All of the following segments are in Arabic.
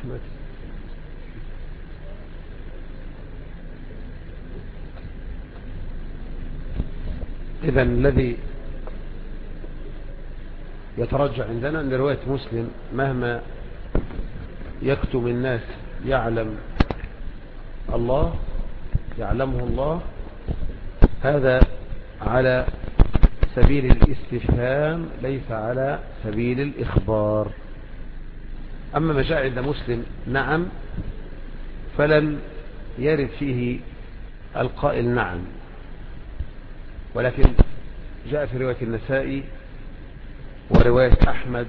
أحمد. إذن الذي يترجح عندنا أن رواية مسلم مهما يكتم الناس يعلمه الله، هذا على سبيل الاستفهام ليس على سبيل الإخبار. أما ما جاء عند مسلم نعم فلم يرد فيه القائل نعم، ولكن جاء في رواية النسائي ورواية أحمد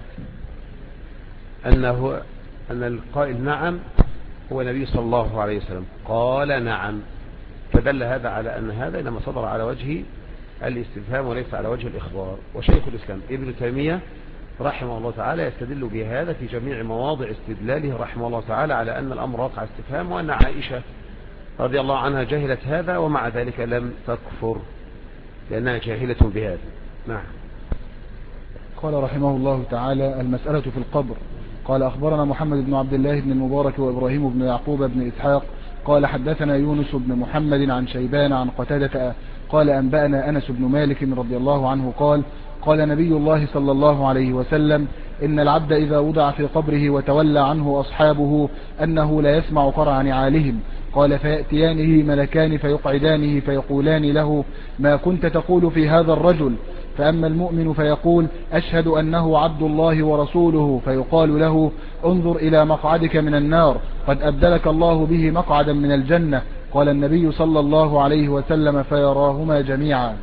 أن القائل نعم هو النبي صلى الله عليه وسلم قال نعم، فدل هذا على أن هذا إنما صدر على وجه الاستفهام وليس على وجه الإخبار. وشيخ الإسلام ابن تيمية رحمه الله تعالى يستدل بهذا في جميع مواضع استدلاله رحمه الله تعالى على أن الأمر واقع استفهام، وأن عائشة رضي الله عنها جهلت هذا ومع ذلك لم تكفر لأنها جاهلة بهذا. نعم. قال رحمه الله تعالى: المسألة في القبر. قال أخبرنا محمد بن عبد الله بن المبارك وإبراهيم بن يعقوب بن إسحاق قال حدثنا يونس بن محمد عن شيبان عن قتادة قال أنبأنا أنس بن مالك رضي الله عنه قال نبي الله صلى الله عليه وسلم: إن العبد إذا وضع في قبره وتولى عنه أصحابه أنه لا يسمع قرع نعالهم. قال فيأتيانه ملكان فيقعدانه فيقولان له: ما كنت تقول في هذا الرجل؟ فأما المؤمن فيقول: أشهد أنه عبد الله ورسوله، فيقال له: انظر إلى مقعدك من النار، قد أبدلك الله به مقعدا من الجنة. قال النبي صلى الله عليه وسلم: فيراهما جميعا.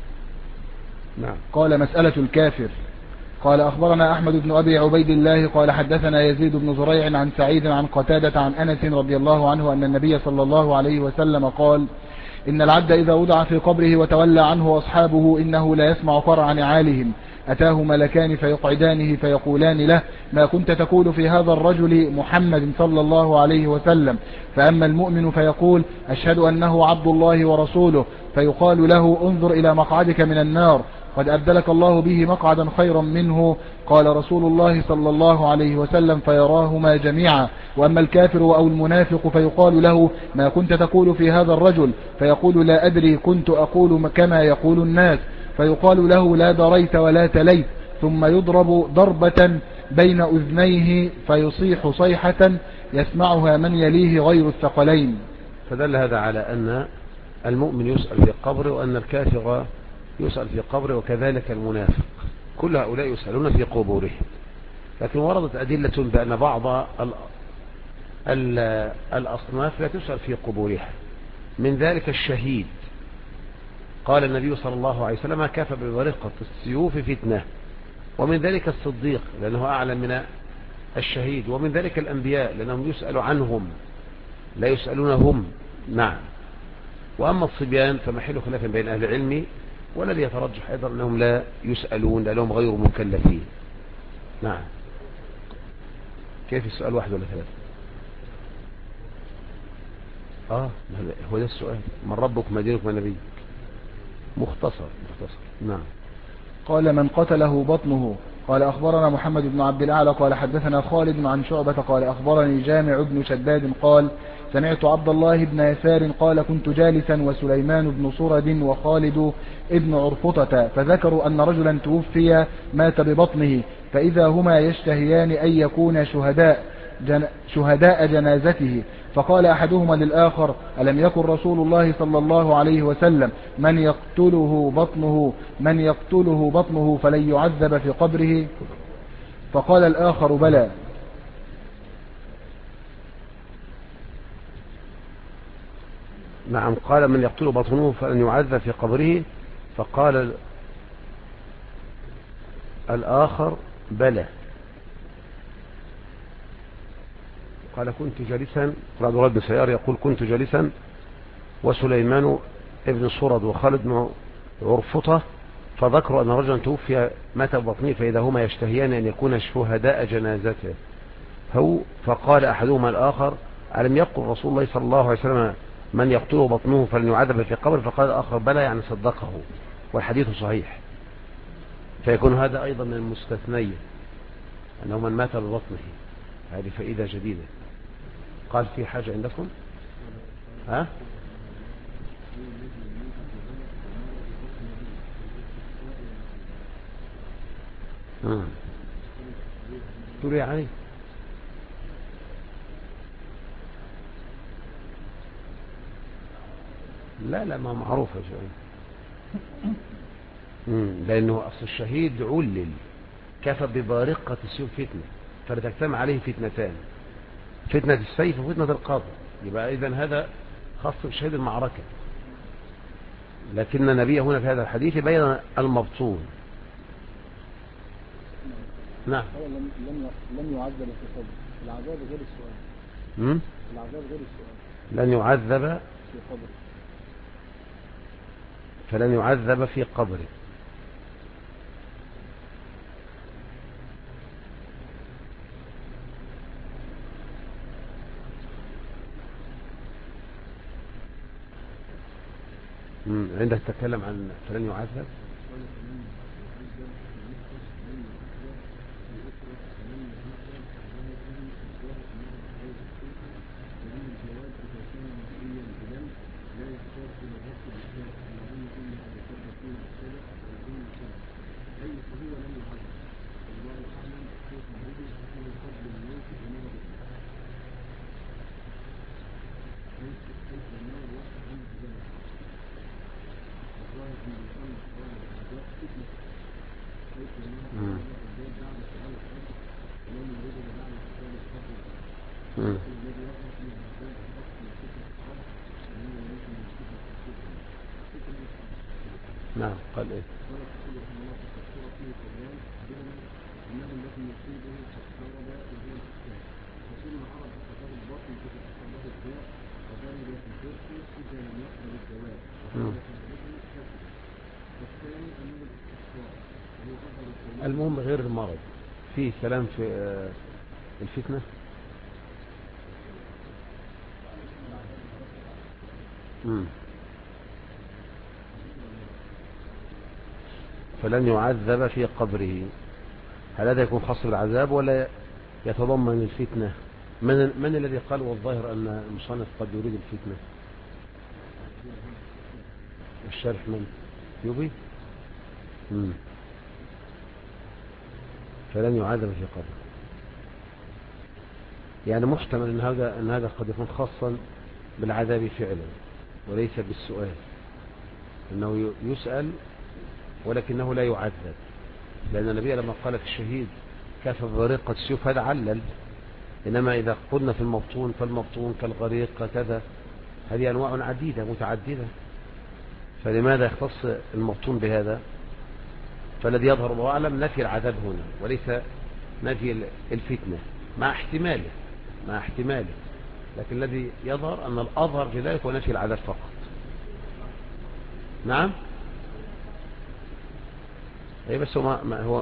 نعم. قال مسألة الكافر. قال أخبرنا أحمد بن أبي عبيد الله قال حدثنا يزيد بن زريع عن سعيد عن قتادة عن أنس رضي الله عنه أن النبي صلى الله عليه وسلم قال: إن العبد إذا وضع في قبره وتولى عنه أصحابه إنه لا يسمع قرع نعالهم، أتاه ملكان فيقعدانه فيقولان له: ما كنت تقول في هذا الرجل محمد صلى الله عليه وسلم؟ فأما المؤمن فيقول: أشهد أنه عبد الله ورسوله، فيقال له: انظر إلى مقعدك من النار، قد أبدلك الله به مقعدا خيرا منه. قال رسول الله صلى الله عليه وسلم: فيراهما جميعا. وأما الكافر أو المنافق فيقال له: ما كنت تقول في هذا الرجل؟ فيقول: لا أدري، كنت أقول كما يقول الناس. فيقال له: لا دريت ولا تليت. ثم يضرب ضربة بين أذنيه فيصيح صيحة يسمعها من يليه غير الثقلين. فدل هذا على أن المؤمن يسأل في القبر وأن الكافر يسأل في القبر وكذلك المنافق، كل هؤلاء يسألون في قبورهم. لكن وردت أدلة بأن بعض الأصناف لا تسأل في قبورها، من ذلك الشهيد. قال النبي صلى الله عليه وسلم: كفى ببرقة السيوف فتنة. ومن ذلك الصديق لأنه أعلم من الشهيد، ومن ذلك الأنبياء لأنهم يسأل عنهم لا يسألونهم. نعم. وأما الصبيان فمحل خلاف بين أهل العلم، والذي يترجح أيضا أنهم لا يسألون لأنهم غير مكلفين. نعم. كيف السؤال واحد ولا ثلاثة؟ هو ده السؤال: من ربك ما دينك ما نبيك. مختصر. نعم. قال من قتله بطنه. قال أخبرنا محمد بن عبد الأعلى قال حدثنا خالد عن شعبة قال أخبرني جامع بن شداد قال سمعت عبد الله بن يسار قال كنت جالسا وسليمان بن صرد وخالد ابن عرفطة، فذكروا أن رجلا توفي مات ببطنه، فإذا هما يشتهيان أن يكون شهداء جنازته. فقال أحدهما للآخر: ألم يكن رسول الله صلى الله عليه وسلم من يقتله بطنه فلن يعذب في قبره؟ فقال الآخر: بلى. نعم. قال: من يقتل بطنه فلن يعذب في قبره. فقال الآخر: بلى. قال: كنت جالسا. عبد الله بن سيار يقول: كنت جالسا وسليمان ابن صرد وخالد بن عرفطة، فذكروا أن رجلا توفي مات ببطنه، فإذا هما يشتهيان أن يكون شهداء جنازته. فقال أحدهما الآخر: ألم يقل رسول الله صلى الله عليه وسلم من يقتله بطنه فلن يعذب في قبر؟ فقال الآخر: بلى، يعني صدقه، والحديث صحيح. فيكون هذا أيضا من المستثنية، أنه من مات ببطنه. هذه فائدة جديدة. قال في حاجة عندكم؟ ها؟ تري عليه. لا ما معروف يا شباب. لأنه أصل الشهيد علل كفى ببارقة السيوف فتنة، فلتجتمع عليه فتنتان، فتنة السيف وفتنة القبر. يبقى إذن هذا خاص بشهيد المعركة، لكن النبي هنا في هذا الحديث بين المبطون. نعم. لم يعذب في قبره. العذاب غير السؤال. العذاب غير السؤال. لن يعذب في قبره. فلن يعذب في قبره. عندك تتكلم عن فلن يعذب. نعم. قال ايه؟ المهم غير المرض فيه كلام في الفتنة. فلن يعذب في قبره، هل هذا يكون خاص بالعذاب ولا يتضمن الفتنة؟ من الذي قال والظاهر أن المصنف قد يريد الفتنة؟ الشرح من يبي. فلن يعذب في قبره، يعني محتمل أن هذا قد يكون خاصا بالعذاب فعلا وليس بالسؤال، أنه يسأل ولكنه لا يعذب، لأن النبي لما قال في الشهيد كفى ببارقة السيوف هذا علل. إنما إذا قلنا في المبطون فالمبطون كالغريق كذا، هذه أنواع عديدة متعددة، فلماذا يختص المبطون بهذا؟ فالذي يظهر الله أعلم نفي العذاب هنا وليس نفي الفتنة، مع احتماله، لكن الذي يظهر أن الأظهر في ذلك هو نفي العذاب فقط. نعم. أي بس هو ما هو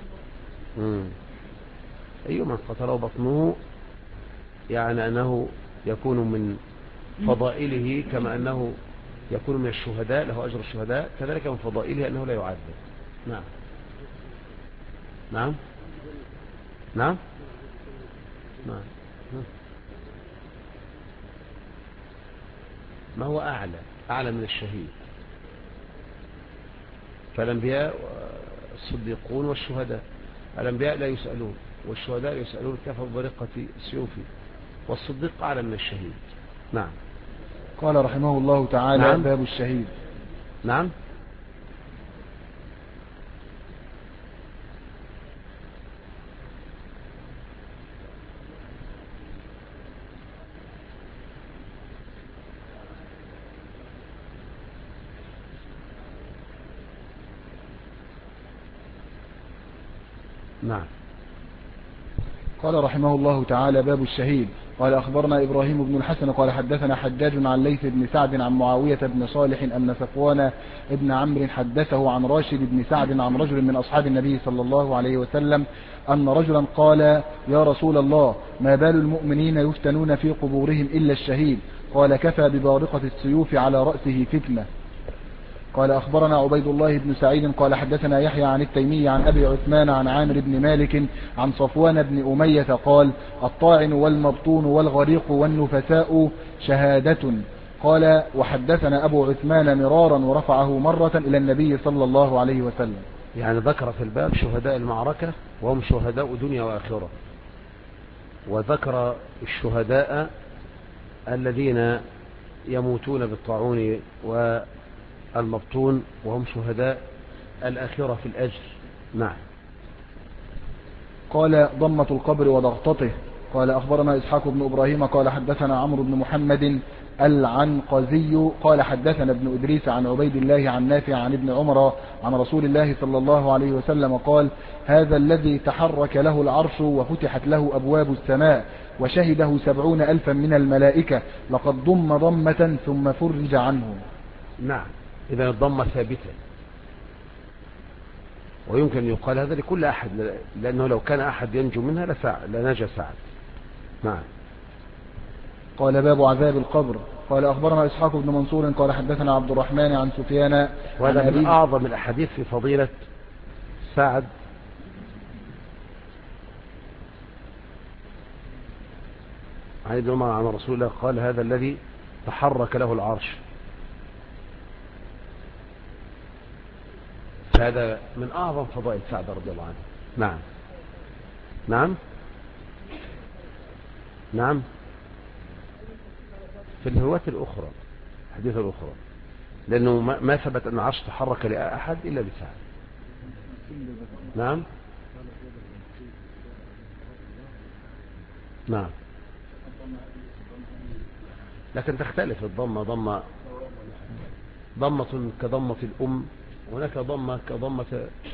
أيوة من قتله بطنه، يعني أنه يكون من فضائله كما أنه يكون من الشهداء له أجر الشهداء، كذلك من فضائله أنه لا يعذب. نعم. نعم. نعم. نعم. ما هو أعلى من الشهيد، فالأنبياء الصديقون والشهداء، الأنبياء لا يسألون والشهداء يسألون كفى ببارقة السيوف، والصديق أعلى من الشهيد. نعم. قال رحمه الله تعالى. نعم. باب الشهيد. نعم. نعم. قال رحمه الله تعالى. باب الشهيد. قال أخبرنا إبراهيم بن الحسن قال حدثنا حجاج عن ليث بن سعد عن معاوية بن صالح أن صفوان بن عمرو حدثه عن راشد بن سعد عن رجل من أصحاب النبي صلى الله عليه وسلم أن رجلا قال يا رسول الله ما بال المؤمنين يفتنون في قبورهم إلا الشهيد؟ قال كفى ببارقة السيوف على رأسه فتنة. قال أخبرنا عبيد الله بن سعيد قال حدثنا يحيى عن التيمي عن أبي عثمان عن عامر بن مالك عن صفوان بن أمية قال الطاعن والمبطون والغريق والنفساء شهادة. قال وحدثنا أبو عثمان مرارا ورفعه مرة إلى النبي صلى الله عليه وسلم. يعني ذكر في الباب شهداء المعركة وهم شهداء دنيا وآخرة، وذكر الشهداء الذين يموتون بالطاعون والمبطون وهم شهداء الآخرة في الأجر. نعم. قال ضمة القبر وضغطته. قال أخبرنا إسحاق بن إبراهيم قال حدثنا عمرو بن محمد العنقزي قال حدثنا ابن إدريس عن عبيد الله عن نافع عن ابن عمر عن رسول الله صلى الله عليه وسلم قال هذا الذي تحرك له العرش وفتحت له أبواب السماء وشهده 70,000 من الملائكة لقد ضم ضمة ثم فرج عنه. نعم، إذا الضمة ثابتة، ويمكن أن يقال هذا لكل أحد، لأنه لو كان أحد ينجو منها لنجا سعد. نعم. قال باب عذاب القبر. قال أخبرنا إسحاق بن منصور قال حدثنا عبد الرحمن عن سفيان. وهذا من أعظم الأحاديث في فضيلة سعد عن ابن عمر عن رسول الله قال هذا الذي تحرك له العرش. هذا من أعظم فضائل سعد رضي الله عنه. نعم. نعم. نعم. في الهواة الأخرى، الحديث الأخرى، لأنه ما ثبت أن العرش تحرك لأحد إلا بسعد. نعم. نعم. لكن تختلف الضمة، ضمة كضمة الأم، وهناك ضمة كضمة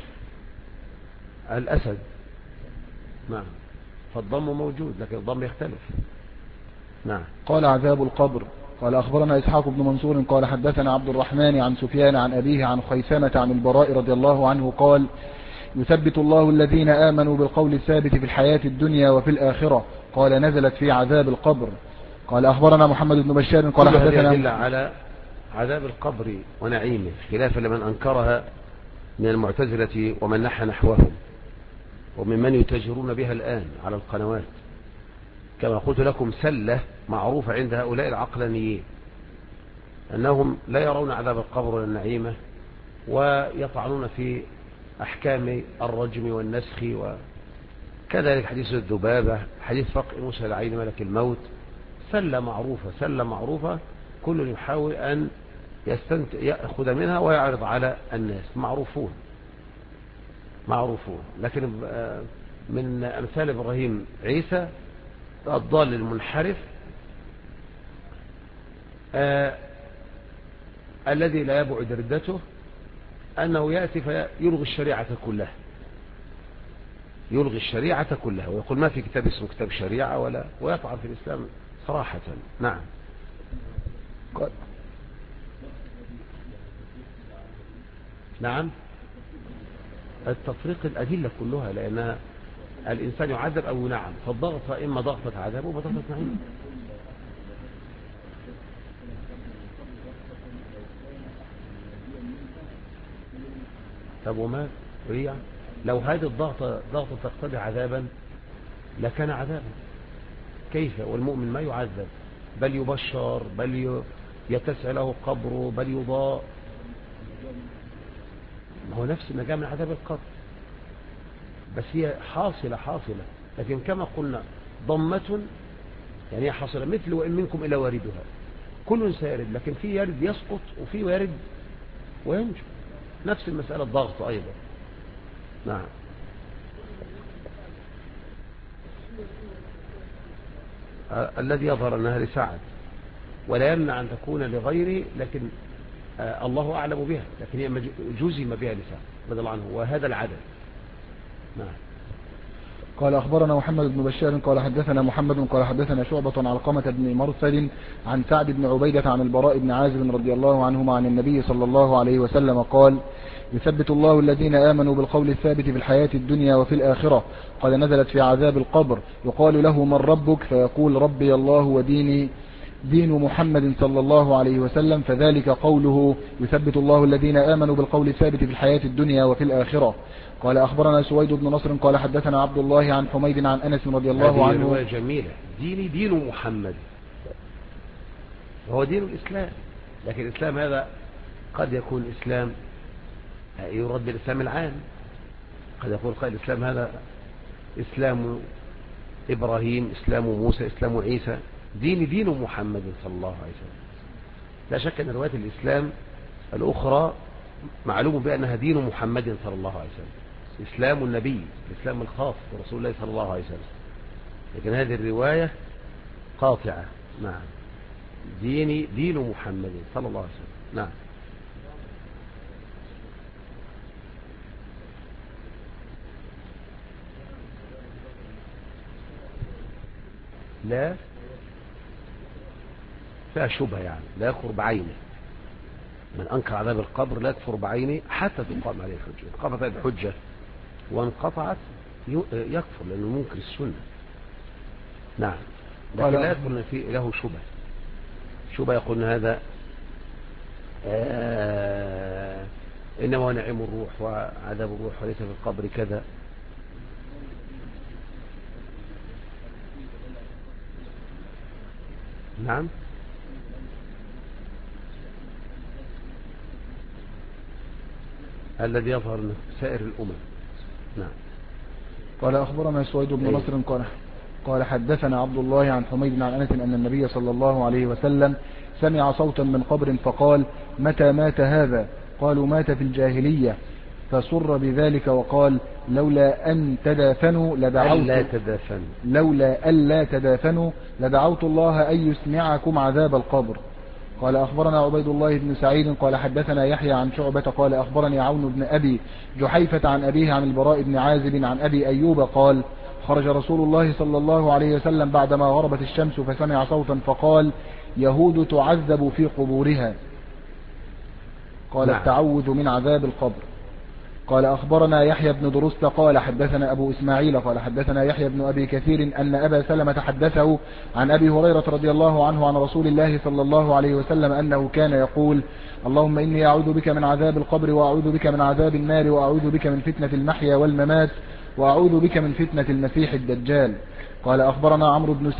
الأسد. نعم. فالضم موجود لكن الضم يختلف. نعم. قال عذاب القبر. قال أخبرنا إسحاق بن منصور قال حدثنا عبد الرحمن عن سفيان عن أبيه عن خيثمة عن البراء رضي الله عنه قال يثبت الله الذين آمنوا بالقول الثابت في الحياة الدنيا وفي الآخرة. قال نزلت في عذاب القبر. قال أخبرنا محمد بن بشار قال حدثنا إلا على عذاب القبر ونعيمه، خلافا لمن أنكرها من المعتزلة ومن نحى نحوهم وممن يتاجرون بها الآن على القنوات. كما قلت لكم سلة معروفة عند هؤلاء العقلانيين أنهم لا يرون عذاب القبر ولا النعيمة، ويطعنون في أحكام الرجم والنسخ، وكذلك حديث الذبابة، حديث فقء موسى العين ملك الموت. سلة معروفة كل يحاول أن يأخذ منها ويعرض على الناس، معروفون. لكن من أمثال إبراهيم عيسى الضال المنحرف الذي لا يبعد ردته أنه يأتي فيلغي الشريعة كلها، ويقول ما في كتاب اسمه كتاب شريعة ويطعن في الإسلام صراحة. نعم. نعم. التفريق الأدلة كلها، لأن الإنسان يعذب أو ينعم، فالضغط إما ضغطة عذاب وضغطة نعيم. طب وما هي لو هذه الضغطة تقتضي عذابا لكان عذابا، كيف والمؤمن ما يعذب بل يبشر، بل يتسع له قبره، بل يضاء. ما هو نفس النجاة من عذاب القبر، بس هي حاصلة. لكن كما قلنا ضمة يعني هي حاصلة، مثل وإن منكم إلا واردها، كل سيرد، لكن في يرد يسقط وفي يرد وينجو. نفس المسألة الضغط أيضا. نعم. الذي يظهر أنها لسعد ولا يمنع أن تكون لغيره، لكن الله أعلم بها، لكن هي جزم بها لسعد رضي الله عنه، وهذا العدد. نعم. قال أخبرنا محمد بن بشار قال حدثنا محمد قال حدثنا شعبة عن علقمة بن مرثد عن سعد بن عبيدة عن البراء بن عازب رضي الله عنهما عن النبي صلى الله عليه وسلم قال يثبت الله الذين آمنوا بالقول الثابت في الحياة الدنيا وفي الآخرة. قال نزلت في عذاب القبر. يقال له من ربك؟ فيقول ربي الله وديني دين محمد صلى الله عليه وسلم، فذلك قوله يثبت الله الذين آمنوا بالقول الثابت في الحياة الدنيا وفي الآخرة. قال أخبرنا سويد بن نصر قال حدثنا عبد الله عن حميد عن أنس رضي الله عنه. هذه رواية جميلة. ديني دين محمد، وهو دين الإسلام. لكن الإسلام هذا قد يكون إسلام يرد بالإسلام العام، قد يقول قائل الإسلام هذا إسلام إبراهيم، إسلام موسى، إسلام عيسى. ديني دين محمد صلى الله عليه وسلم. لا شك أن روايات الإسلام الأخرى معلوم بأنها دين محمد صلى الله عليه وسلم، إسلام النبي، الإسلام الخاص برسول الله صلى الله عليه وسلم. لكن هذه الرواية قاطعة. نعم، ديني دين محمد صلى الله عليه وسلم. نعم. لا فيها شبهة، يعني لا يكفر بعينه. من أنكر عذاب القبر لا يكفر بعينه حتى تقام عليه الحجة. انقطعت الحجة وانقطعت يكفر لأنه منكر السنة. نعم، لكن لا يكون أن فيه له شبهة يقول أن هذا إنما نعيم الروح وعذاب الروح وليس في القبر كذا. نعم. الذي يظهر من سائر الأمم. نعم. قال أخبرنا سويد بن نصر قال حدثنا عبد الله عن حميد عن أنس أن النبي صلى الله عليه وسلم سمع صوتا من قبر فقال متى مات هذا؟ قالوا مات في الجاهلية، فسر بذلك وقال لولا أن تدافنوا لدعوت الله أن يسمعكم عذاب القبر. قال أخبرنا عبيد الله بن سعيد قال حدثنا يحيى عن شعبة قال أخبرني عون بن أبي جحيفة عن أبيه عن البراء بن عازب عن أبي أيوب قال خرج رسول الله صلى الله عليه وسلم بعدما غربت الشمس فسمع صوتا فقال يهود تعذب في قبورها. قال التعوذ من عذاب القبر. قال أخبرنا يحيى بن درست قال حدثنا أبو إسماعيل قال حدثنا يحيى بن أبي كثير أن أبا سلمة حدثه عن أبي هريرة رضي الله عنه عن رسول الله صلى الله عليه وسلم أنه كان يقول اللهم إني أعوذ بك من عذاب القبر وأعوذ بك من عذاب النار وأعوذ بك من فتنة المحيا والممات وأعوذ بك من فتنة المسيح الدجال. قال أخبرنا عمرو بن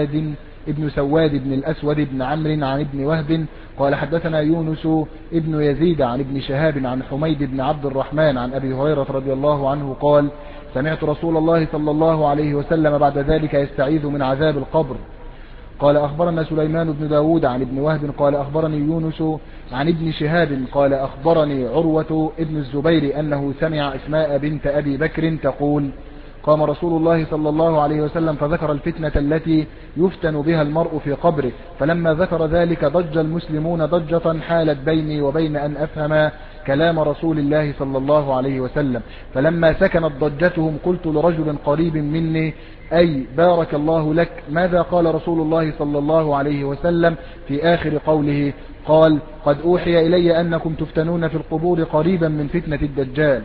سواد بن الأسود بن عمرو عن ابن وهب قال حدثنا يونس ابن يزيد عن ابن شهاب عن حميد بن عبد الرحمن عن أبي هريرة رضي الله عنه قال سمعت رسول الله صلى الله عليه وسلم بعد ذلك يستعيذ من عذاب القبر. قال أخبرنا سليمان بن داود عن ابن وهب قال أخبرني يونس عن ابن شهاب قال أخبرني عروة ابن الزبير أنه سمع أسماء بنت أبي بكر تقول قام رسول الله صلى الله عليه وسلم فذكر الفتنة التي يفتن بها المرء في قبره، فلما ذكر ذلك ضج المسلمون ضجة حالت بيني وبين أن أفهم كلام رسول الله صلى الله عليه وسلم، فلما سكنت ضجتهم قلت لرجل قريب مني أي بارك الله لك ماذا قال رسول الله صلى الله عليه وسلم في آخر قوله؟ قال قد أوحي إلي أنكم تفتنون في القبور قريبا من فتنة الدجال.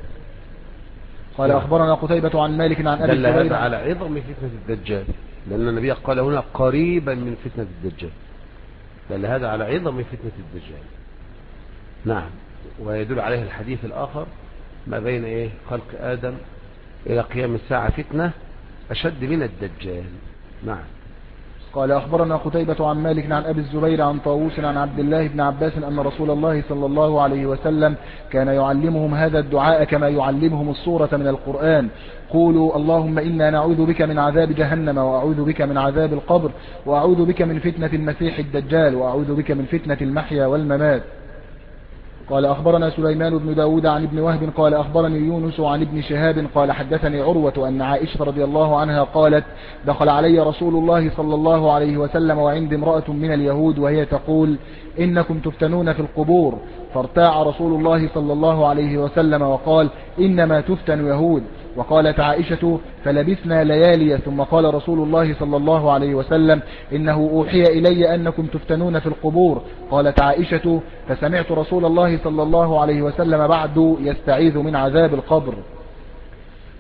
قال أخبرنا قتيبة عن مالك عن أبي دل هذا على عظم فتنة الدجال، لأن النبي قال هنا قريبا من فتنة الدجال، دل هذا على عظم فتنة الدجال. نعم، ويدل عليه الحديث الآخر ما بين خلق آدم إلى قيام الساعة فتنة أشد من الدجال. نعم. قال أخبرنا قتيبة عن مالك عن أبي الزبير عن طاووس عن عبد الله بن عباس أن رسول الله صلى الله عليه وسلم كان يعلمهم هذا الدعاء كما يعلمهم السورة من القرآن: قولوا اللهم إنا نعوذ بك من عذاب جهنم وأعوذ بك من عذاب القبر وأعوذ بك من فتنة المسيح الدجال وأعوذ بك من فتنة المحيا والممات. قال أخبرنا سليمان بن داود عن ابن وهب قال أخبرني يونس عن ابن شهاب قال حدثني عروة أن عائشة رضي الله عنها قالت دخل علي رسول الله صلى الله عليه وسلم وعندي امرأة من اليهود وهي تقول إنكم تفتنون في القبور، فارتاع رسول الله صلى الله عليه وسلم وقال إنما تفتن يهود. وقالت عائشة فلبثنا ليالي ثم قال رسول الله صلى الله عليه وسلم إنه أوحي إلي أنكم تفتنون في القبور. قالت عائشة فسمعت رسول الله صلى الله عليه وسلم بعد يستعيذ من عذاب القبر.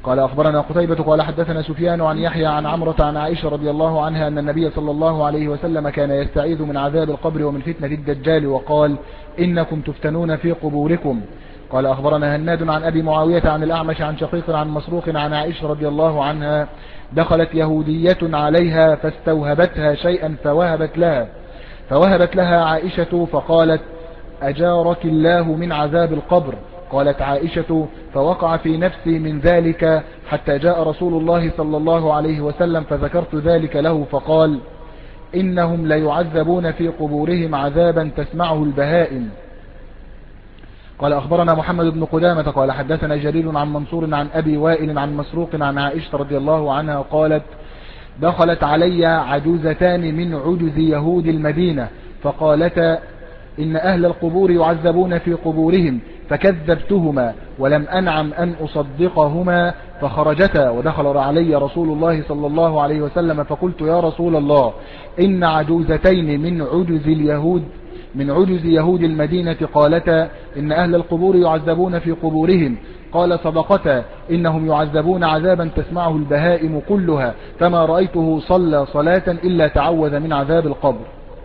قال أخبرنا قتيبة قال حدثنا سفيان عن يحيى عن عمرة عن عائشة رضي الله عنها أن النبي صلى الله عليه وسلم كان يستعيذ من عذاب القبر ومن فتنة الدجال وقال إنكم تفتنون في قبوركم. قال أخبرنا هناد عن أبي معاوية عن الأعمش عن شقيق عن مسروق عن عائشة رضي الله عنها دخلت يهودية عليها فاستوهبتها شيئا فوهبت لها عائشة فقالت أجارك الله من عذاب القبر. قالت عائشة فوقع في نفسي من ذلك حتى جاء رسول الله صلى الله عليه وسلم فذكرت ذلك له فقال إنهم ليعذبون في قبورهم عذابا تسمعه البهائم. قال أخبرنا محمد بن قدامة قال حدثنا جرير عن منصور عن أبي وائل عن مسروق عن عائشة رضي الله عنها قالت دخلت علي عجوزتان من عجز يهود المدينة فقالتا إن أهل القبور يعذبون في قبورهم فكذبتهما ولم أنعم أن أصدقهما فخرجتا ودخل علي رسول الله صلى الله عليه وسلم فقلت يا رسول الله إن عجوزتين من عجز يهود المدينة قالتا إن أهل القبور يعذبون في قبورهم. قال صدقتا إنهم يعذبون عذابا تسمعه البهائم كلها فما رأيته صلى صلاة إلا تعوذ من عذاب القبر.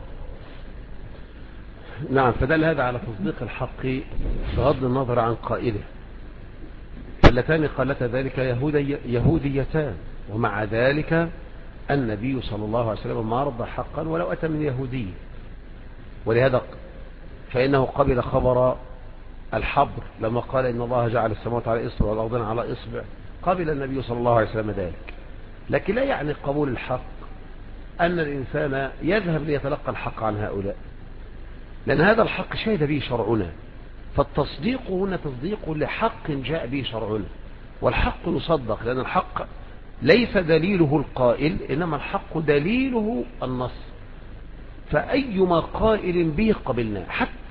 نعم. فدل هذا على تصديق الحق بغض النظر عن قائله. فاللتان قالتا ذلك يهوديتان ومع ذلك النبي صلى الله عليه وسلم ما رضى حقا ولو أتى من يهودي. ولهذا فإنه قبل خبر الحبر لما قال إن الله جعل السماوات على إصبع والأرضين على إصبع. قبل النبي صلى الله عليه وسلم ذلك. لكن لا يعني قبول الحق أن الإنسان يذهب ليتلقى الحق عن هؤلاء، لأن هذا الحق شهد به شرعنا. فالتصديق هنا تصديق لحق جاء به شرعنا، والحق يصدق لأن الحق ليس دليله القائل إنما الحق دليله النص. فأيما قائل به قبلنا.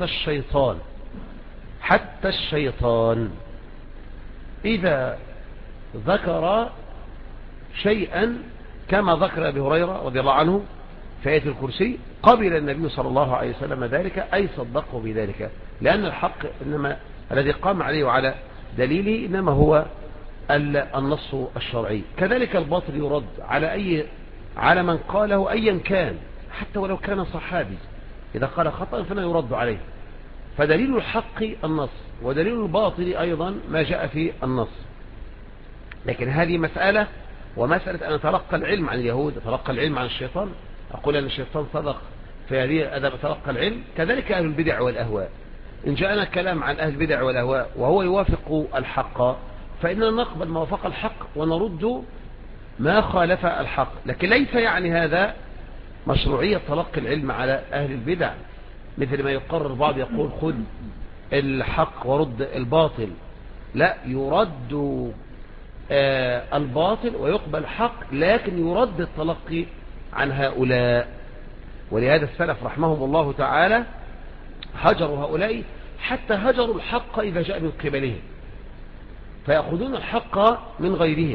حتى الشيطان إذا ذكر شيئا كما ذكر أبي هريرة رضي الله عنه في آية الكرسي قبل النبي صلى الله عليه وسلم ذلك أي صدقه بذلك، لأن الحق إنما الذي قام عليه وعلى دليله إنما هو النص الشرعي. كذلك الباطل يرد على من قاله أيا كان حتى ولو كان صحابي، إذا قال خطأ فلا يرد عليه. فدليل الحق النص ودليل الباطل أيضا ما جاء في النص. لكن هذه مسألة، ومسألة أن أتلقى العلم عن اليهود أتلقى العلم عن الشيطان، أقول أن الشيطان صدق في هذه أدب تلقى العلم. كذلك أهل البدع والأهواء، إن جاءنا كلام عن أهل البدع والأهواء وهو يوافق الحق فإننا نقبل ما وافق الحق ونرد ما خالف الحق. لكن ليس يعني هذا مشروعية تلقي العلم على أهل البدع، مثل ما يقرر بعض يقول خذ الحق ورد الباطل. لا، يرد الباطل ويقبل الحق، لكن يرد التلقي عن هؤلاء. ولهذا السلف رحمهم الله تعالى هجروا هؤلاء حتى هجروا الحق إذا جاء من قبلهم، فيأخذون الحق من غيرهم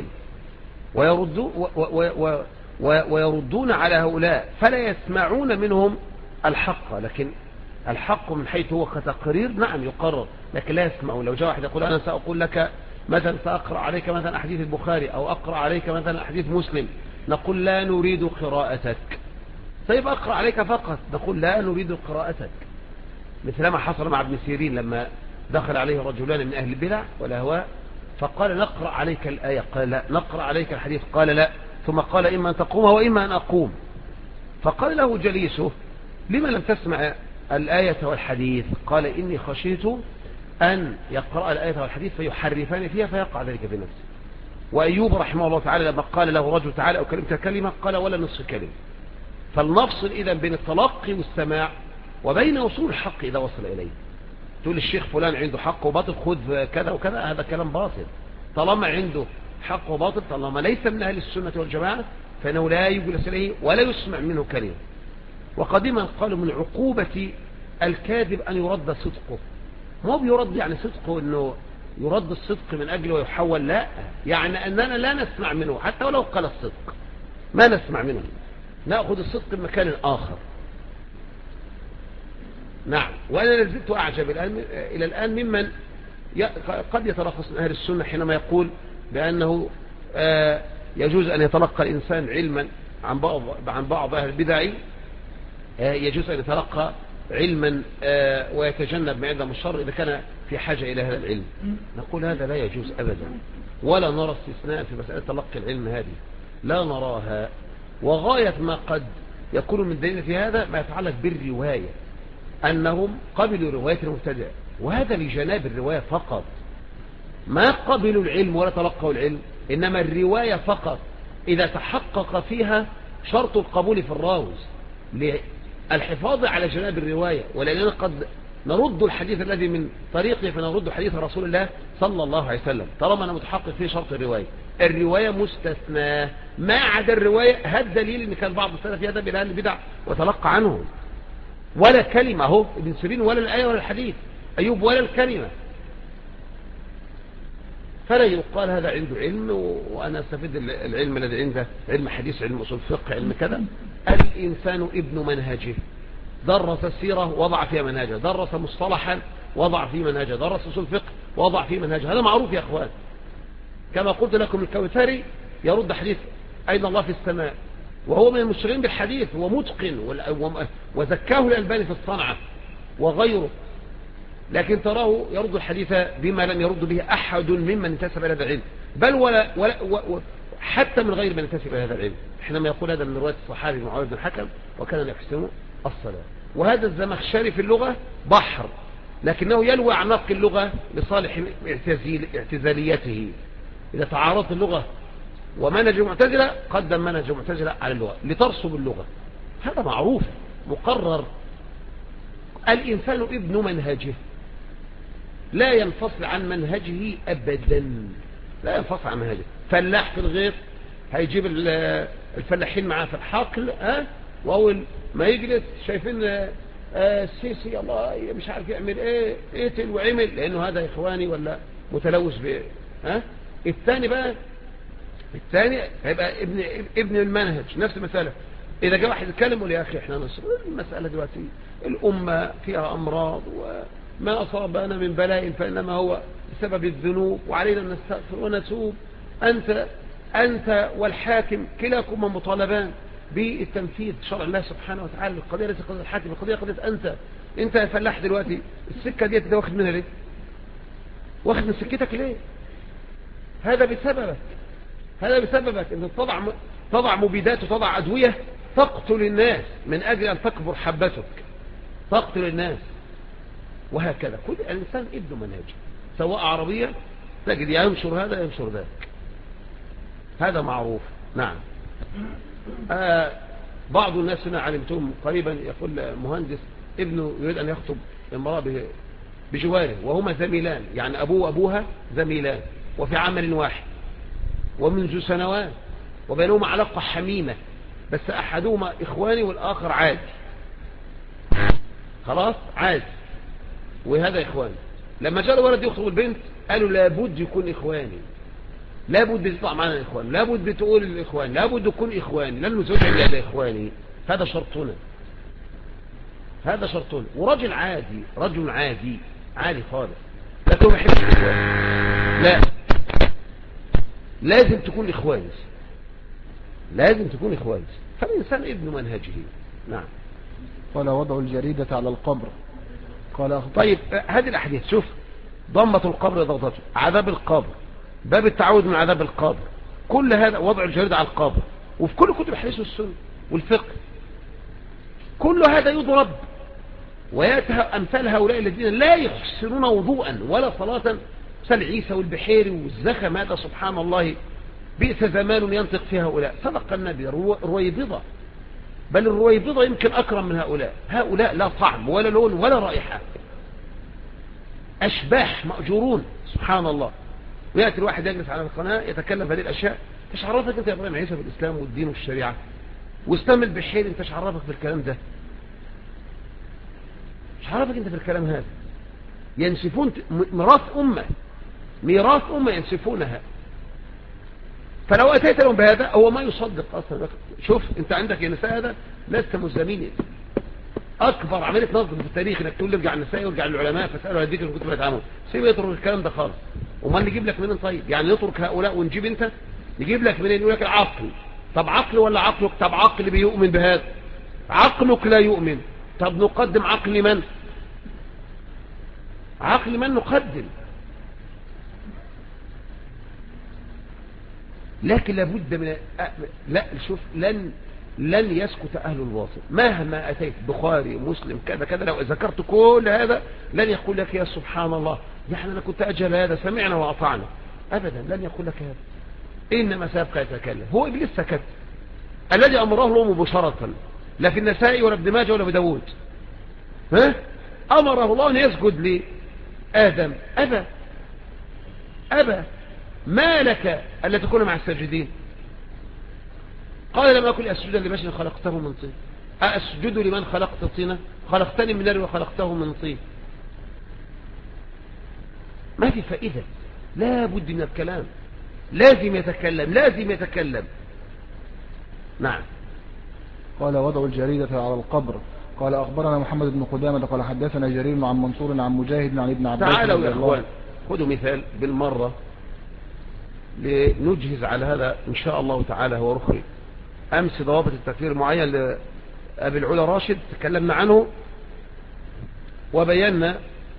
ويردون على هؤلاء فلا يسمعون منهم الحق. لكن الحق من حيث هو كتقرير نعم يقرر، لكن لا يسمعون. لو جاء واحد يقول أنا سأقول لك مثلا سأقرأ عليك مثلا أحاديث البخاري أو أقرأ عليك مثلا أحاديث مسلم، نقول لا نريد قراءتك. طيب أقرأ عليك فقط، نقول لا نريد قراءتك. مثل ما حصل مع ابن سيرين لما دخل عليه رجلان من أهل البدع والأهواء فقال نقرأ عليك الآية، قال لا. نقرأ عليك الحديث، قال لا. ثم قال إما أن تقوم وإما أن أقوم. فقال له جليسه لما لم تسمع الآية والحديث؟ قال إني خشيت أن يقرأ الآية والحديث فيحرفان فيها فيقع ذلك في نفسه. وأيوب رحمه الله تعالى لما قال له رجل تعالى أو كلمة كلمة قال ولا نصف كلمة. فلنفصل إذا بين التلقي والسماع وبين وصول الحق إذا وصل إليه. تقول الشيخ فلان عنده حق وباطل خذ كذا وكذا، هذا كلام باطل. طالما عنده حق وباطل، طالما ليس من أهل السنة والجماعة فإنه لا يجلس إليه ولا يسمع منه كلمة. وقديما قالوا من عقوبة الكاذب أن يرد صدقه. ما بيرد يعني صدقه أنه يرد الصدق من أجله ويحول، لا، يعني أننا لا نسمع منه حتى ولو قال الصدق ما نسمع منه، نأخذ الصدق من مكان آخر. نعم. وأنا لازلت أعجب إلى الآن ممن قد يترخص من أهل السنة حينما يقول بأنه يجوز أن يتلقى الإنسان علما عن بعض أهل البدع، يجوز أن يتلقى علما ويتجنب ما عندهم الشر إذا كان في حاجة إلى هذا العلم. نقول هذا لا يجوز أبدا، ولا نرى استثناء في مسألة تلقي العلم هذه، لا نراها. وغاية ما قد يكون من دليل في هذا ما يتعلق بالرواية، أنهم قبلوا رواية المبتدع، وهذا لجناب الرواية فقط، ما قبلوا العلم ولا تلقوا العلم، إنما الرواية فقط إذا تحقق فيها شرط القبول في الراوي للحفاظ على جناب الرواية، ولأننا قد نرد الحديث الذي من طريقه فنرد حديث رسول الله صلى الله عليه وسلم طالما أنا متحقق فيه شرط الرواية مستثنى. ما عدا الرواية هذا دليل إن كان بعض السلف يذهب إلى أهل البدع وتلقى عنهم، ولا كلمة هو ابن سيرين ولا الآية ولا الحديث، أيوب ولا الكلمة. فلا يقال هذا عنده علم وأنا أستفيد العلم الذي عنده علم حديث، علم أصول فقه، علم كذا. الإنسان ابن منهجه، درس السيرة وضع فيها منهجه، درس مصطلحا وضع فيه منهجه، درس أصول فقه وضع فيه منهجه. هذا معروف يا أخوان. كما قلت لكم الكوثري يرد حديث أين الله في السماء، وهو من المشتغلين بالحديث ومتقن وزكاه الألباني في الصنعة وغيره، لكن تراه يرد الحديث بما لم يرد به أحد ممن انتسب إلى هذا العلم، بل ولا حتى من غير من انتسب إلى هذا العلم، حينما يقول هذا من رواية الصحابي معاوية بن الحكم وكان يحسن الصلاة. وهذا الزمخشري في اللغة بحر، لكنه يلوي أعناق اللغة لصالح اعتزاليته. إذا تعارضت اللغة ومنهج المعتزلة قدم منهج المعتزلة على اللغة لترسب اللغة، هذا معروف مقرر. الإنسان ابن منهجه، لا ينفصل عن منهجه أبدا، لا ينفصل عن منهجه. فلاح في الغيط هيجيب الفلاحين معاه في الحقل، وأول ما يجلس شايفين السيسي الله مش عارف يعمل ايه، اقتل وعمل، لأنه هذا إخواني ولا متلوث ب الثاني بقى، الثاني هيبقى ابن المنهج. نفس المسألة إذا جاء واحد يتكلم يقول يا أخي احنا نصر المسألة دلوقتي الأمة فيها أمراض وما أصابنا من بلاء فإنما هو بسبب الذنوب وعلينا أن نستغفر ونتوب، أنت والحاكم كلاكما مطالبان بالتنفيذ شرع الله سبحانه وتعالى. القضية ليس قضية الحاكم، القضية قضية أنت يا فلاح دلوقتي السكة دي واخد منها ليه؟ واخد من سكتك ليه؟ هذا بسببك أن تضع مبيدات وتضع أدوية تقتل الناس من أجل أن تكبر حبتك، تقتل الناس. وهكذا كل الإنسان ابن منهج، سواء عربية تجد ينشر هذا ينشر ذاك، هذا معروف. نعم. بعض الناس هنا علمتهم قريبا يقول مهندس ابنه يريد أن يخطب امرأة بجواره وهما زميلان، يعني أبوه وأبوها زميلان وفي عمل واحد ومنذ سنوات وبينهما علاقة حميمة، بس أحدهما إخواني والآخر عادي، خلاص عادي، وهذا إخواني. لما جاء الولد يخطب البنت قالوا لابد يكون إخواني، لابد يطلع معنا إخواني، لابد بتقول الإخوان، لابد يكون إخواني، لن نزوج إلا إخواني، هذا شرطنا، هذا شرطنا. وراجل عادي، رجل عادي خالص، لكن ما يحبش الإخوان، لا لازم تكون إخواني، لازم تكون إخواني. فالإنسان ابن منهجه. نعم. قال وضع الجريدة على القبر. قال طيب هذه الأحاديث شوف، ضمة القبر ضغطته، عذاب القبر، باب التعود من عذاب القبر، كل هذا وضع الجريدة على القبر، وفي كل كتب الحديث والسنة والفقه كل هذا يضرب. ويأتي أمثال هؤلاء الذين لا يحسنون وضوءا ولا صلاة، مثل عيسى والبحيري والزخم، هذا سبحان الله بئس زمان ينطق في هؤلاء. صدق النبي، رويبضة، بل الرويبضة يمكن أكرم من هؤلاء لا طعم ولا لون ولا رائحة، أشباح مأجورون سبحان الله. ويأتي الواحد يجلس على القناة يتكلم هذه الأشياء، ايش عرفك أنت يا إبراهيم عيسى بالإسلام والدين والشريعة؟ واسلام البحيري أنت ايش عرفك بالكلام ده؟ ايش عرفك أنت في الكلام هذا؟ ينسفون ميراث أمة ينسفونها. فلو أتيت لهم بهذا هو ما يصدق أصلا. شوف أنت عندك النساء هذا لست ملزمين، أكبر عملية نظم في التاريخ إنك تقول ارجع النساء وارجع للعلماء فاسألوا هديك الكتب يتعاملون، سيبوا يترك الكلام ده خالص. وما نجيب لك منين؟ طيب يعني نترك هؤلاء ونجيب انت؟ نجيب لك منين؟ يقول لك العقل. طب عقل ولا عقلك؟ طب عقل بيؤمن بهذا، عقلك لا يؤمن. طب نقدم عقل من؟ عقل من نقدم؟ لكن لابد من لا شوف، لن يسكت أهل الباطل مهما أتيت بخاري مسلم كذا كذا. لو ذكرت كل هذا لن يقول لك يا سبحان الله يعني أنا كنت أجل هذا، سمعنا وأطعنا. أبدا لن يقول لك هذا، إنما سيبقى يتكلم. هو إبليس سكت الذي أمره له مباشرة، لا في النسائي ولا ابن ماجه ولا بداود، أمره الله أن يسجد لآدم، أبى. ما لك ألا تكون مع الساجدين؟ قال لم أكن أسجد لبشر خلقته من طين، أسجد لمن خلقت طينة؟ خلقتني من نار وخلقته من طين. ما في فائدة، لا بد من الكلام، لازم يتكلم. نعم. قال وضع الجريدة على القبر. قال أخبرنا محمد بن قدامة قال حدثنا جرير عن منصور عن مجاهد عن ابن عباس. تعالوا يا أخوان خذوا مثال بالمرة لنجهز على هذا إن شاء الله تعالى. هو رخي أمس ضوابط التكفير معين لأبي العلا راشد تكلمنا عنه وبينا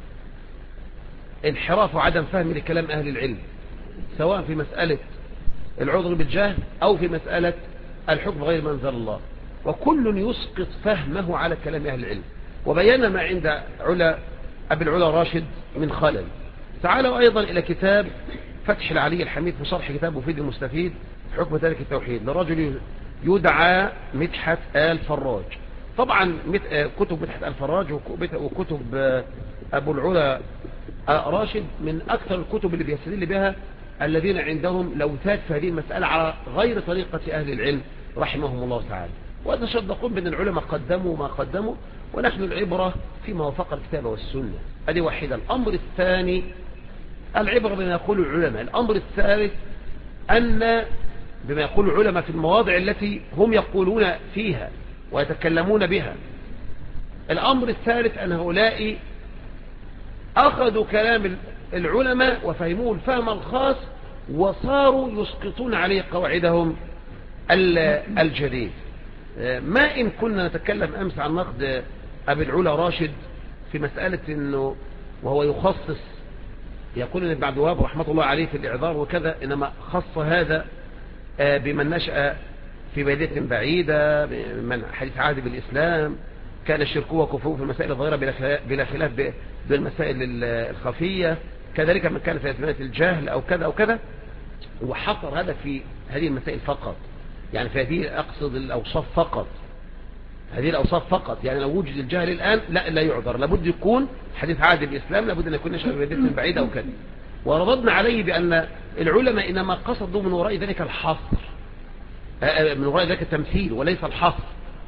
انحراف وعدم فهم لكلام أهل العلم، سواء في مسألة العذر بالجهل أو في مسألة الحكم غير ما أنزل الله، وكل يسقط فهمه على كلام أهل العلم. وبينا ما عند أبي العلا راشد من خلل. تعالوا أيضا إلى كتاب فتح العلي الحميد في شرح كتاب مفيد المستفيد حكم تارك التوحيد لرجل يدعى مدحت آل فراج. طبعا كتب مدحت آل فراج وكتب أبو العلا راشد من أكثر الكتب اللي بيستدل بها الذين عندهم لوثات في هذه المسألة على غير طريقة أهل العلم رحمهم الله تعالى، ويتصدقون بأن العلماء قدموا ما قدموا، ونحن العبرة فيما وفق الكتاب والسنة. هذه واحدة. الأمر الثاني العبرة بما يقول العلماء. الأمر الثالث أن بما يقول العلماء في المواضع التي هم يقولون فيها ويتكلمون بها. الأمر الثالث أن هؤلاء أخذوا كلام العلماء وفهموه الفهم الخاص وصاروا يسقطون عليه قواعدهم الجديد. ما إن كنا نتكلم أمس عن نقد أبي العلا راشد في مسألة أنه وهو يخصص يقول أن ابن عبد الوهاب رحمة الله عليه في الإعذار وكذا إنما خص هذا بمن نشأ في بادية بعيدة، من حديث عهد بالإسلام، كان الشرك وكفره في المسائل الظاهرة بلا خلاف بالمسائل الخفية، كذلك من كان في أزمنة الجهل أو كذا أو كذا، وحصر هذا في هذه المسائل فقط، يعني في هذه أقصد الأوصاف فقط، هذه الأوصاف فقط. يعني لو وجد الجهل الآن لا يعذر، لابد يكون حديث عهد بالإسلام، لابد أن يكون نشأ في بادية بعيدة أو كذا. ورددنا عليه بأن العلماء إنما قصدوا من وراء ذلك الحصر، من وراء ذلك التمثيل وليس الحصر،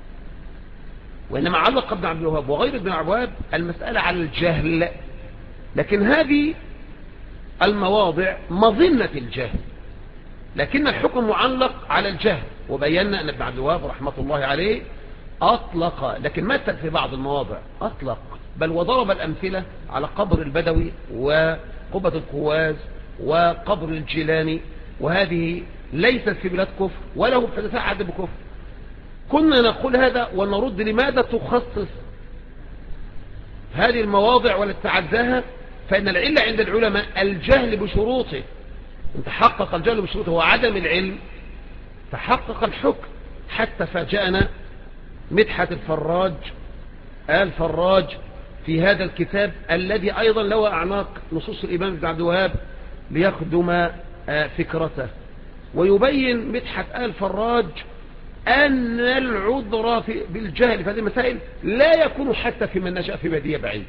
وإنما علق ابن عبد الوهاب وغير ابن عبد الوهاب المسألة على الجهل، لكن هذه المواضع مظنة الجهل، لكن الحكم معلق على الجهل. وبينا أن ابن عبد الوهاب رحمة الله عليه أطلق، لكن مثل في بعض المواضع أطلق، بل وضرب الأمثلة على قبر البدوي وقبة القواز وقبر الجيلاني، وهذه ليست في بلاد كفر ولا هو حدثاء عهد بكفر. كنا نقول هذا ونرد لماذا تخصص هذه المواضع ولا تتعداها؟ فإن العلة عند العلماء الجهل بشروطه، ان تحقق الجهل بشروطه وعدم العلم تحقق الحكم. حتى فاجأنا مدحت آل فراج في هذا الكتاب الذي أيضا له أعناق نصوص الإمام ابن عبد الوهاب ليخدم فكرته. ويبين مدحت آل فراج أن العذر بالجهل في هذه المسائل لا يكون حتى في من نشأ في بادية بعيد،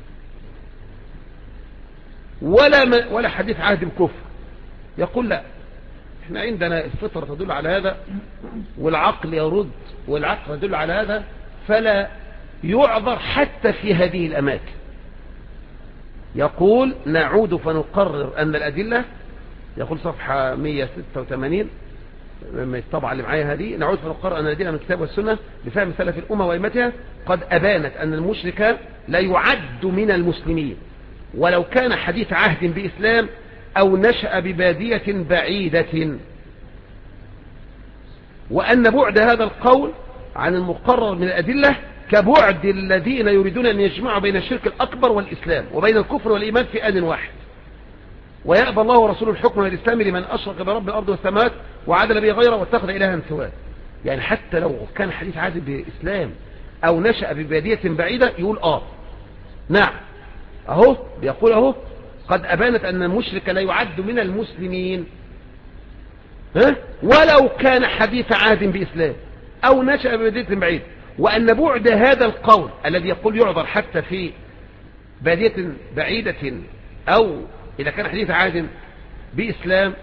ولا حديث عهد بكفر. يقول لا، احنا عندنا الفطرة تدل على هذا والعقل يرد والعقل يدل على هذا، فلا يعذر حتى في هذه الأماكن. يقول نعود فنقرر أن الأدلة، يقول صفحة 186 الطبعة اللي معايا هذه، نعود فنقرر أن الأدلة من الكتاب والسنة بفهم سلف الأمة وأئمتها قد أبانت أن المشرك لا يعد من المسلمين ولو كان حديث عهد بإسلام أو نشأ ببادية بعيدة، وأن بعد هذا القول عن المقرر من الأدلة كبعد الذين يريدون أن يجمعوا بين الشرك الأكبر والإسلام وبين الكفر والإيمان في آن واحد، ويأبى الله ورسوله الحكم من الإسلام لمن أشرك برب الأرض والسماوات وعدل به غيره واتخذ إلها سواه. يعني حتى لو كان حديث عادل بإسلام أو نشأ ببادية بعيدة يقول نعم، أهو بيقول أهو قد أبانت أن المشرك لا يعد من المسلمين ولو كان حديث عهد بإسلام أو نشأ ببادية بعيدة، وأن بعد هذا القول الذي يقول يعذر حتى في بادية بعيدة أو إذا كان حديث عهد بإسلام،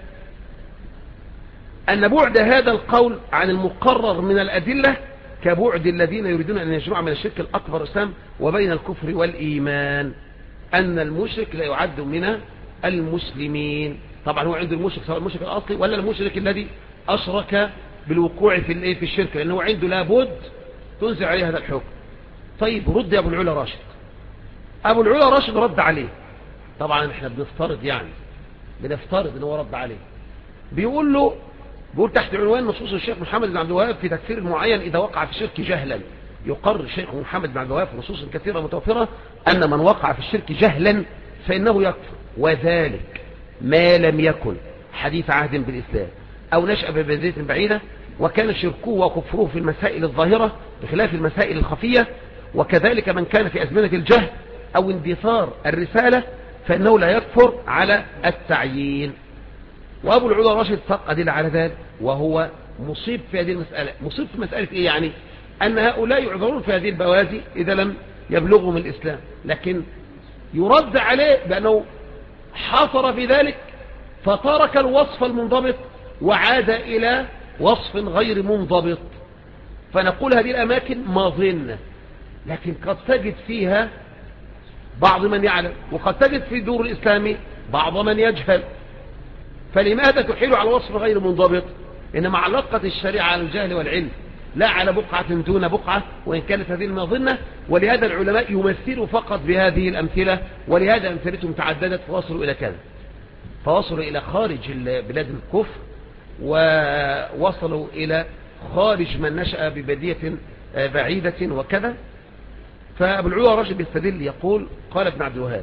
أن بعد هذا القول عن المقرر من الأدلة كبعد الذين يريدون أن يجمعوا من الشرك الأكبر والإسلام وبين الكفر والإيمان، أن المشرك لا يعد من المسلمين. طبعا هو عنده المشرك سواء المشرك الأصلي ولا المشرك الذي أشرك بالوقوع في الشرك، لأنه عنده لابد تنزع عليه هذا الحكم. طيب رد يا أبو العلا راشد. أبو العلا راشد رد عليه، طبعا احنا بنفترض ان هو رد عليه، بيقول تحت عنوان نصوص الشيخ محمد بن عبد الوهاب في تكفير المعين إذا وقع في الشرك جهلا. يقرر الشيخ محمد بن عبد الوهاب في نصوص كثيرة متوفرة أن من وقع في الشرك جهلا فإنه يكفر، وذلك ما لم يكن حديث عهد بالإسلام أو نشأ ببادية بعيدة، وكان شركه وكفره في المسائل الظاهرة بخلاف المسائل الخفية، وكذلك من كان في أزمنة الجهل أو اندثار الرسالة فإنه لا يكفر على التعيين. وأبو العلا راشد ساق أدلة على ذلك، وهو مصيب في هذه المسألة. مصيب في مسألة إيه؟ يعني أن هؤلاء يعذرون في هذه البوادي إذا لم يبلغوا من الإسلام، لكن يرد عليه بأنه حصر في ذلك فترك الوصف المنضبط وعاد إلى وصف غير منضبط. فنقول هذه الأماكن مظنة، لكن قد تجد فيها بعض من يعلم، وقد تجد في دور الإسلام بعض من يجهل. فلماذا تحيل على وصف غير منضبط؟ إنما علقت الشريعة على الجهل والعلم لا على بقعة دون بقعة، وإن كانت هذه المظنة. ولهذا العلماء يمثلوا فقط بهذه الأمثلة، ولهذا أمثلتهم تعددت فوصلوا إلى كذا، فوصلوا إلى خارج بلاد الكفر، ووصلوا إلى خارج من نشأ ببادية بعيدة وكذا. فأبو العلا راشد بيستدل يقول قال ابن عبد الوهاب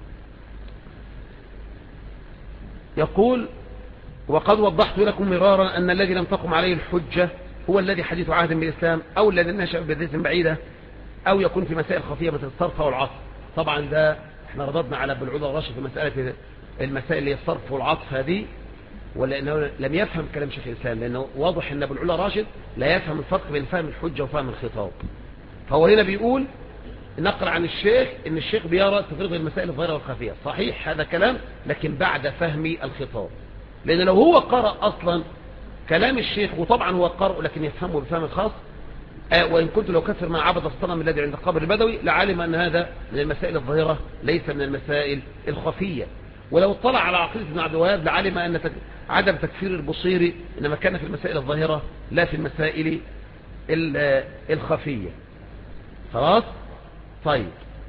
يقول وقد وضحت لكم مرارا أن الذي لم تقم عليه الحجة هو الذي حديث عهد بالإسلام أو الذي نشأ ببادية بعيدة أو يكون في مسائل خفية مثل الصرف والعطف. طبعا ده احنا رددنا على ابو العلا راشد في مسألة المسائل اللي هي الصرف والعطف هذه، ولأنه لم يفهم كلام شيخ الإسلام، لأنه واضح أن ابو العلا راشد لا يفهم الفرق بين فهم الحجة وفهم الخطاب. فهو هنا بيقول نقل عن الشيخ ان الشيخ بيرى تفريغ المسائل الظاهرة والخفية. صحيح هذا كلام، لكن بعد فهم الخطاب، لأن لو هو قرأ أصلا كلام الشيخ، وطبعا هو قرأ لكن يفهمه بفهم الخاص، وإن كنت لو كثر ما عبد الصنم الذي عند قبر البدوي لعلم أن هذا من المسائل الظاهرة ليس من المسائل الخفية. ولو اطلع على عقيدة ابن عبد الوهاب لعلم أن عدم تكفير البصيري إنما كان في المسائل الظاهرة لا في المسائل الخفية. خلاص؟ طيب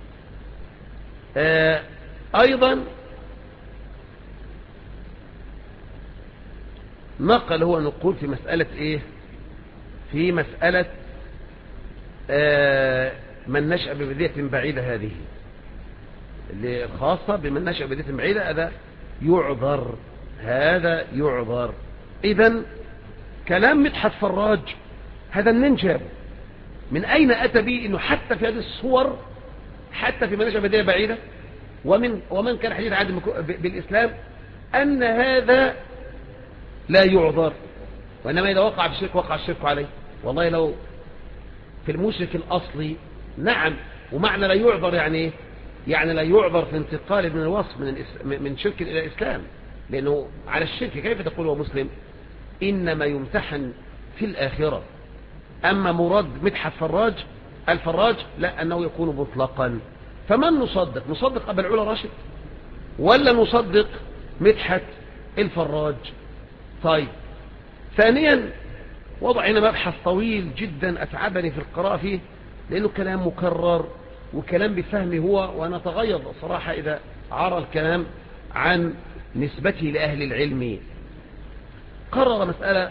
أيضا نقل هو نقول في مسألة إيه؟ في مسألة من نشأ ببادية بعيدة، هذه اللي خاصة بمن نشأ ببادية بعيدة، هذا يعذر. إذن كلام مدحت فراج هذا منين جابه؟ من أين أتى به إنه حتى في هذه الصور، حتى في من نشأ ببادية بعيدة ومن كان حديث عهد بالإسلام، أن هذا لا يعذر، وإنما إذا وقع بالشرك وقع الشرك عليه. والله لو في المشرك الأصلي نعم، ومعنى لا يعذر يعني ايه؟ يعني لا يعذر في انتقال من الوصف من شرك إلى إسلام، لأنه على الشرك كيف تقول هو مسلم؟ إنما يمتحن في الآخرة. أما مراد مدحت الفراج لا، أنه يكون مطلقا. فمن نصدق أبا العلا راشد ولا نصدق مدحت الفراج؟ طيب ثانيا وضع هنا مبحث طويل جدا أتعبني في القراءة فيه، لأنه كلام مكرر وكلام بفهمي هو، وأنا أتغيظ صراحة إذا عرى الكلام عن نسبته لأهل العلم قرر مسألة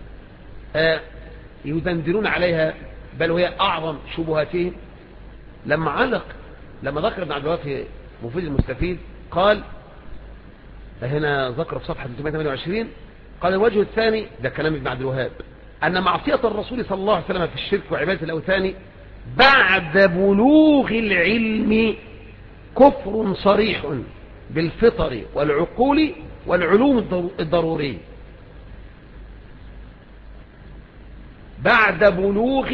يدندنون عليها، بل وهي أعظم شبهاتهم. لما ذكر ابن عبد الوهاب في مفيد المستفيد قال، هنا ذكر في صفحة 328، قال الوجه الثاني، ده كلام ابن عبد الوهاب، أن معصية الرسول صلى الله عليه وسلم في الشرك وعبادة الأوثان بعد بلوغ العلم كفر صريح بالفطر والعقول والعلوم الضرورية. بعد بلوغ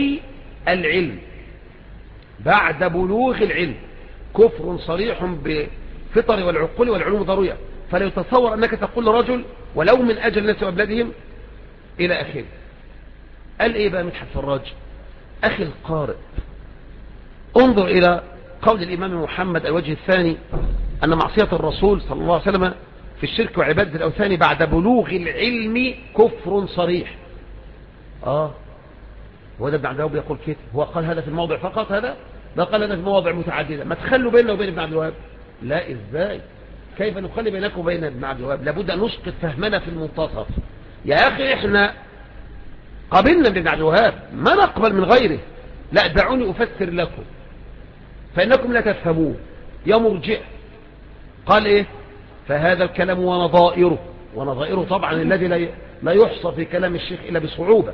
العلم كفر صريح بالفطر والعقول والعلوم الضرورية، فلا يتصور أنك تقول لرجل ولو من أجل الناس وأبلادهم إلى آخره. قال إيه بقى مدحت فراج؟ أخي القارئ، انظر إلى قول الإمام محمد الوجه الثاني، أن معصية الرسول صلى الله عليه وسلم في الشرك وعبادة الأوثان بعد بلوغ العلم كفر صريح. هو ده ابن عبد الوهاب يقول كده؟ هو قال هذا في الموضع فقط؟ هذا ده قال هذا في مواضع متعددة. ما تخلوا بيننا وبين ابن عبد الوهاب؟ لا، إزاي؟ كيف نخلي بينكم وبين ابن عبد الوهاب؟ لابد أن نسقط فهمنا في المنتصف. يا أخي إحنا قبلنا من ابن عبد الوهاب، ما نقبل من غيره. لا، دعوني أفسر لكم فإنكم لا تفهمون يا مرجئ. قال إيه؟ فهذا الكلام ونظائره طبعا الذي لا يحصى في كلام الشيخ إلا بصعوبة.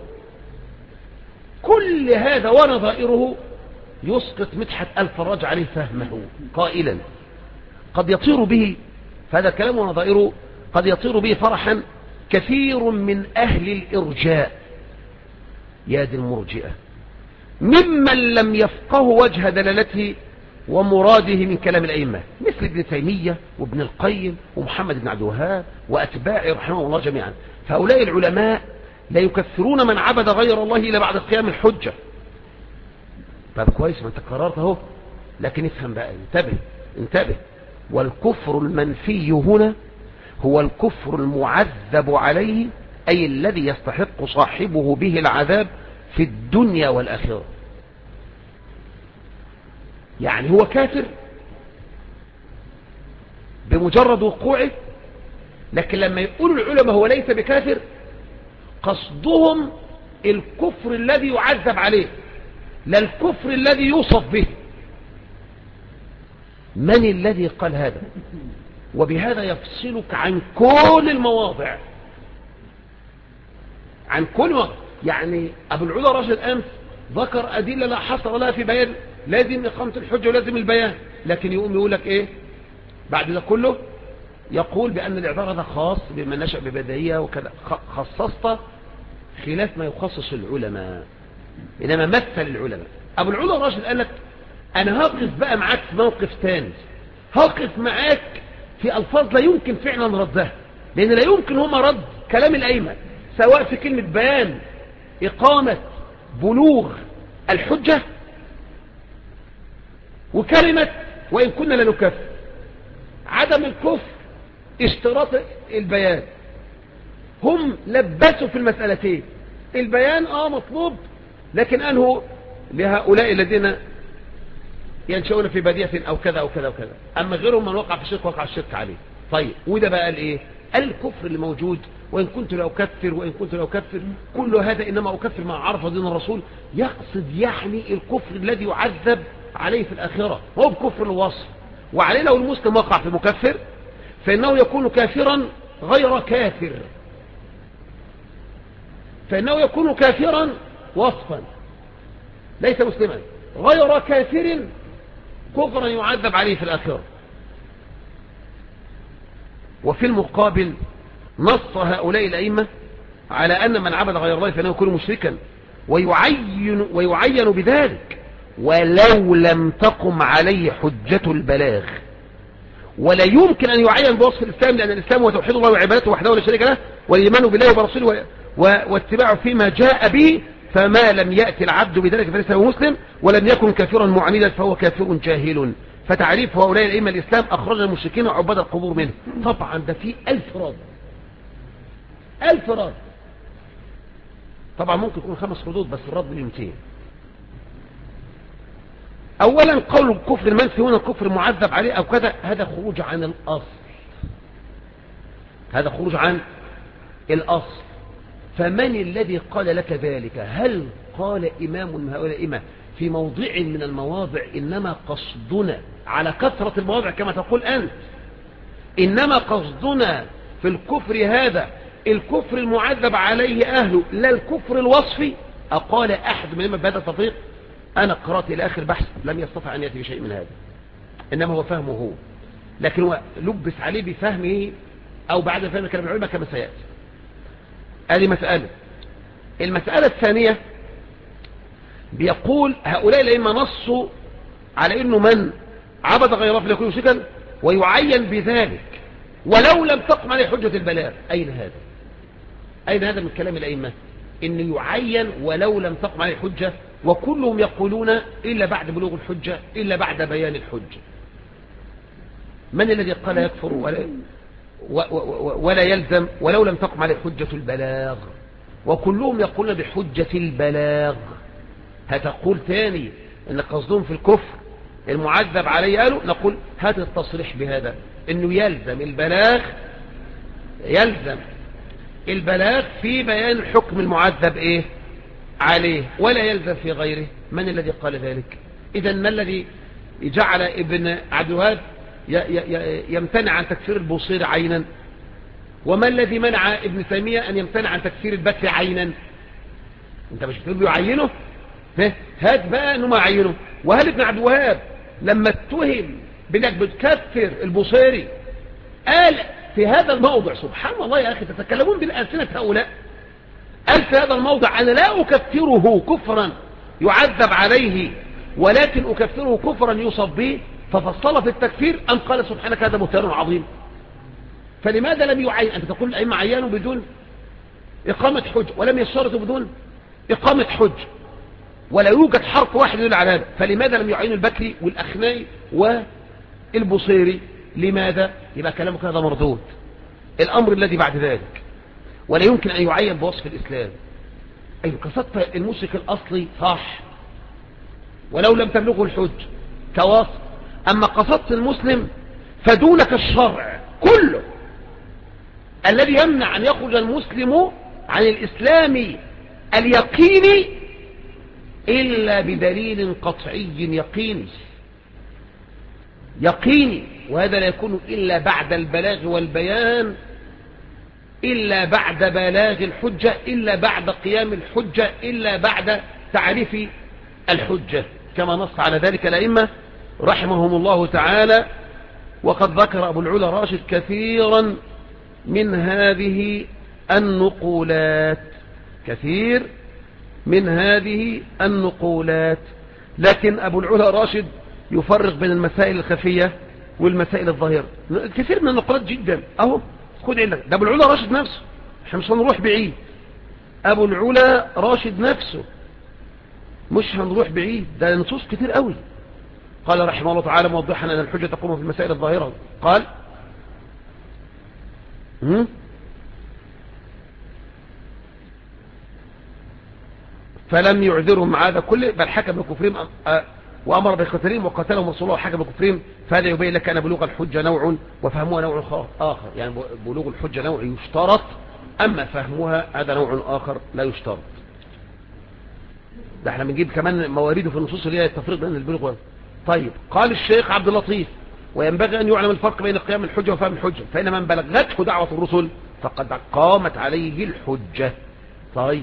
كل هذا ونظائره يسقط مدحت الفراج عليه فهمه قائلا قد يطير به، فهذا الكلام ونظائره قد يطير به فرحا كثير من أهل الإرجاء، يا دي المرجئة، ممن لم يفقهوا وجه دلالته ومراده من كلام الأئمة، مثل ابن تيمية وابن القيم ومحمد بن عبد الوهاب وأتباعه رحمه الله جميعا. فهؤلاء العلماء لا يكفرون من عبد غير الله إلا بعد قيام الحجة. طب كويس، ما انت قررت اهو، لكن افهم بقى، انتبه. والكفر المنفي هنا هو الكفر المعذب عليه، أي الذي يستحق صاحبه به العذاب في الدنيا والآخرة. يعني هو كافر بمجرد وقوعه، لكن لما يقول العلماء هو ليس بكافر، قصدهم الكفر الذي يعذب عليه، لا الكفر الذي يوصف به. من الذي قال هذا؟ وبهذا يفصلك عن كل المواضع، يعني أبو العلا راشد أمس ذكر أدلة لا حصر لها في بيان لازم إقامة الحجة ولازم البيان، لكن يقول لك إيه بعد ده كله؟ يقول بأن الإعذار هذا خاص بمن نشأ ببداية وكذا. خصصت خلاف ما يخصص العلماء، إنما مثل العلماء. أبو العلا راشد قال لك أنا هقف بقى معاك في موقف ثاني، هقف معاك في ألفاظ لا يمكن فعلا ردها، لأن لا يمكن هما رد كلام الأئمة، سواء في كلمة بيان إقامة بلوغ الحجة وكلمة وإن كنا لنكفر. عدم الكفر اشتراط البيان، هم لبسوا في المسألتين. البيان مطلوب، لكن أنه لهؤلاء الذين ينشؤون في بدية أو كذا أو كذا وكذا، أما غيرهم من وقع في الشرك وقع الشرك عليه. طيب وده بقى قال إيه؟ قال الكفر اللي موجود وإن كنت لا أكفر كل هذا إنما أكفر مع عرف دين الرسول، يقصد يعني الكفر الذي يعذب عليه في الآخرة، هو بكفر الوصف. وعليه لو المسلم وقع في مكفر فإنه يكون كافرا غير كافر، فإنه يكون كافرا وصفا، ليس مسلما، غير كافر كفرا يعذب عليه في الآخرة. وفي المقابل نص هؤلاء الأئمة على أن من عبد غير الله فإنه يكون مشركا ويعين بذلك ولو لم تقم عليه حجة البلاغ. ولا يمكن أن يعين بوصف الإسلام، لأن الإسلام هو توحيد الله وعبادته وحده ولا شريك له، والإيمان بالله وبرسوله واتباعه فيما جاء به، فما لم يأتي العبد بذلك فليس هو مسلم، ولم يكن كافرا معاندا فهو كافر جاهل. فتعريف هؤلاء الأئمة الإسلام أخرج المشركين وعباد القبور منه. طبعا ده فيه 1000 رد، 1000 رد. طبعا ممكن يكون 5 ردود بس الرد ب200. أولا قول الكفر المنفي هنا الكفر معذب عليه أو كذا، هذا خروج عن الأصل. هذا خروج عن الأصل. فمن الذي قال لك ذلك؟ هل قال إمام من هؤلاء إمام في موضع من المواضع إنما قصدنا على كثرة المواضع كما تقول أنت، إنما قصدنا في الكفر هذا الكفر المعذب عليه أهله لا الكفر الوصفي؟ أقال أحد من بهذا التطبيق؟ أنا قرأت إلى آخر بحث لم يستطع أن يأتي بشيء من هذا، إنما هو فهمه هو، لكن هو لبس عليه بفهمه أو بعد فهم كلام العلماء كما سيأتي. هذه مسألة. المسألة الثانية بيقول هؤلاء الأئمة نصوا على أنه من عبد غير الله فليكون مشركا ويعين بذلك ولو لم تقم عليه حجة البلاغ. أين هذا؟ أين هذا من كلام الأئمة؟ إنه يعين ولو لم تقم عليه حجة، وكلهم يقولون إلا بعد بلوغ الحجة إلا بعد بيان الحجة. من الذي قال يكفر ولا يلزم ولو لم تقم عليه حجة البلاغ؟ وكلهم يقولون بحجة البلاغ. هتقول تاني ان قصدهم في الكفر المعذب عليه قالوا، نقول هات التصريح بهذا انه يلزم البلاغ في بيان الحكم المعذب ايه عليه ولا يلزم في غيره. من الذي قال ذلك؟ اذا ما الذي جعل ابن عبد الوهاب يمتنع عن تكفير البوصيري عينا؟ وما الذي منع ابن تيمية ان يمتنع عن تكفير البكري عينا؟ انت مش بتقول يعينه؟ هات بقى انه ما عينه. وهل ابن عبد الوهاب لما اتهم بانك بتكفر البوصيري قال في هذا الموضع، سبحان الله يا اخي تتكلمون بالألسنة هؤلاء، قال في هذا الموضع انا لا اكفره كفرا يعذب عليه ولكن اكفره كفرا يوصف به، ففصل في التكفير ام قال سبحانك هذا بهتان عظيم؟ فلماذا لم يعين؟ انت تقول الائمه عينوا بدون اقامه حج ولم يشترطوا بدون اقامه حج ولا يوجد حرف واحد يدل على هذا، فلماذا لم يعين البكري والأخنائي والبصيري؟ لماذا؟ يبقى كلامك هذا مردود. الأمر الذي بعد ذلك ولا يمكن أن يعين بوصف الإسلام. أي قصدت المشرك الأصلي صح ولو لم تبلغه الحج كوصف، أما قصدت المسلم فدونك الشرع كله الذي يمنع أن يخرج المسلم عن الإسلام اليقيني إلا بدليل قطعي يقيني، وهذا لا يكون إلا بعد البلاغ والبيان، إلا بعد بلاغ الحجة، إلا بعد قيام الحجة، إلا بعد تعريف الحجة، كما نص على ذلك الأئمة رحمهم الله تعالى. وقد ذكر أبو العلا راشد كثيرا من هذه النقولات، كثير من هذه النقولات، لكن أبو العلا راشد يفرق بين المسائل الخفية والمسائل الظاهرة. كثير من النقولات جدا اهو خد عندك، ده أبو العلا راشد نفسه، احنا مش هنروح بعيد، أبو العلا راشد نفسه مش هنروح بعيد، ده نصوص كتير قوي. قال رحمه الله تعالى موضحا أن الحجة تقوم في المسائل الظاهرة، قال فلم يعذرهم مع هذا كله بل حكم بكفرهم وأمر بقتلهم وقتلهم رسول الله وحكم بكفرهم. فهذا يبين لك أن بلوغ الحجة نوع وفهمها نوع آخر، يعني بلوغ الحجة نوع يشترط، أما فهمها هذا نوع آخر لا يشترط. ده احنا بنجيب كمان مواريده في النصوص اللي هي التفريق بين البلوغ. طيب قال الشيخ عبد اللطيف وينبغي أن يعلم الفرق بين قيام الحجة وفهم الحجة، فإن من بلغته دعوة الرسل فقد قامت عليه الحجة. طيب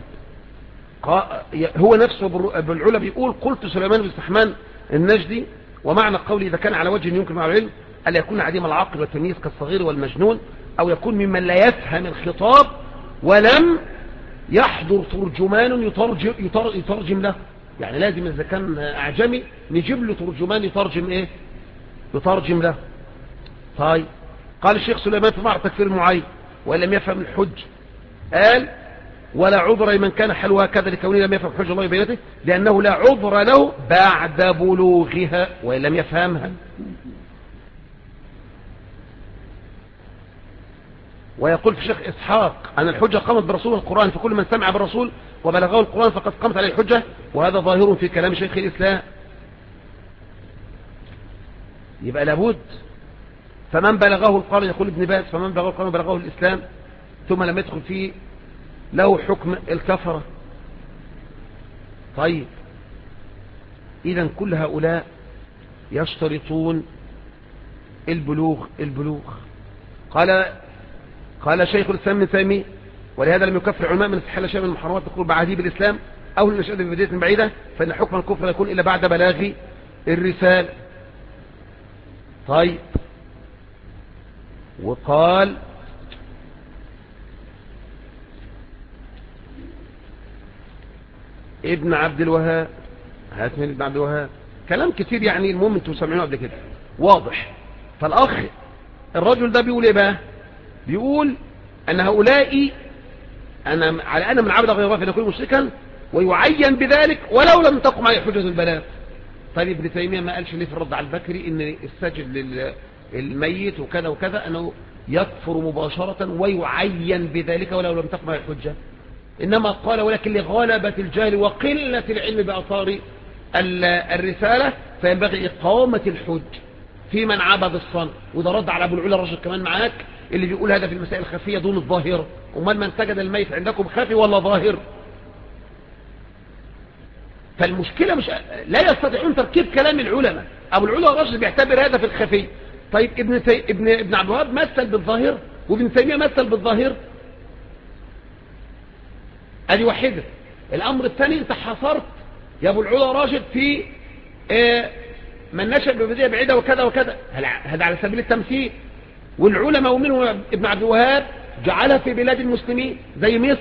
هو نفسه بالعلا بيقول قلت سليمان بن سحمان النجدي ومعنى قولي إذا كان على وجه يمكن مع العلم ألا يكون عديم العقل والتمييز كالصغير والمجنون، أو يكون ممن لا يفهم الخطاب ولم يحضر ترجمان يترجم له، يعني لازم إذا كان أعجمي نجيب له ترجمان يترجم له. طيب قال الشيخ سليمان في معنى تكفير المعين وإن لم يفهم الحج، قال ولا عذر لمن كان حلوها كذا لكونه لم يفهم حج الله بينته، لأنه لا عذر له بعد بلوغها وإن لم يفهمها. ويقول في الشيخ إسحاق أن الحجة قامت برسول القرآن، فكل من سمع بالرسول وبلغه القرآن فقد قامت عليه الحجة، وهذا ظاهر في كلام شيخ الإسلام. يبقى لابد فمن بلغه القرن يقول ابن باز فمن بلغه القرن بلغه الإسلام ثم لم يدخل فيه له حكم الكفرة. طيب إذن كل هؤلاء يشترطون البلوغ. قال شيخ الإسلام ابن تيمية ولهذا لم يكفر علماء من استحل شيء من المحرمات تقول بعديه بالإسلام أو لنشأة ببداية بعيدة فإن حكم الكفر يكون إلا بعد بلاغ الرسالة. طيب وقال ابن عبد الوهاب هاتمين ابن عبد الوهاب كلام كتير يعني المهم انتم سامعينه قبل كده واضح. فالأخ الرجل ده بيقول ايه بقى؟ بيقول ان هؤلاء على ان من عبد غير الله فإن يكون مشركا ويعين بذلك ولو لم تقم عليه حجة البلاغ. طيب ابن تيمية ما قالش ليه في الرد على البكري ان الساجد للميت وكذا وكذا انه يكفر مباشرة ويعين بذلك ولو لم تقم عليه الحجة؟ إنما قال ولكن لغلبة الجهل وقلة العلم بأثار الرسالة فينبغي إقامة الحج في من عبد الصنم. وده رد على أبو العلا الرجل كمان معاك اللي بيقول هذا في المسائل الخفية دون الظاهرة. ومن من سجد الميت عندكم خفي ولا ظاهر؟ فالمشكلة مش لا يستطيعون تركيب كلام العلماء. أبو العلا الرجل بيعتبر هذا في الخفي. طيب ابن عبد الوهاب مثل بالظاهر وابن تيمية مثل بالظاهر. ادي واحدة. الامر الثاني انت حصرت يا ابو العلا راشد في من نشأ ببداية بعيدة وكذا وكذا. هذا على سبيل التمثيل. والعلماء ومنهم ابن عبد الوهاب جعلها في بلاد المسلمين زي مصر.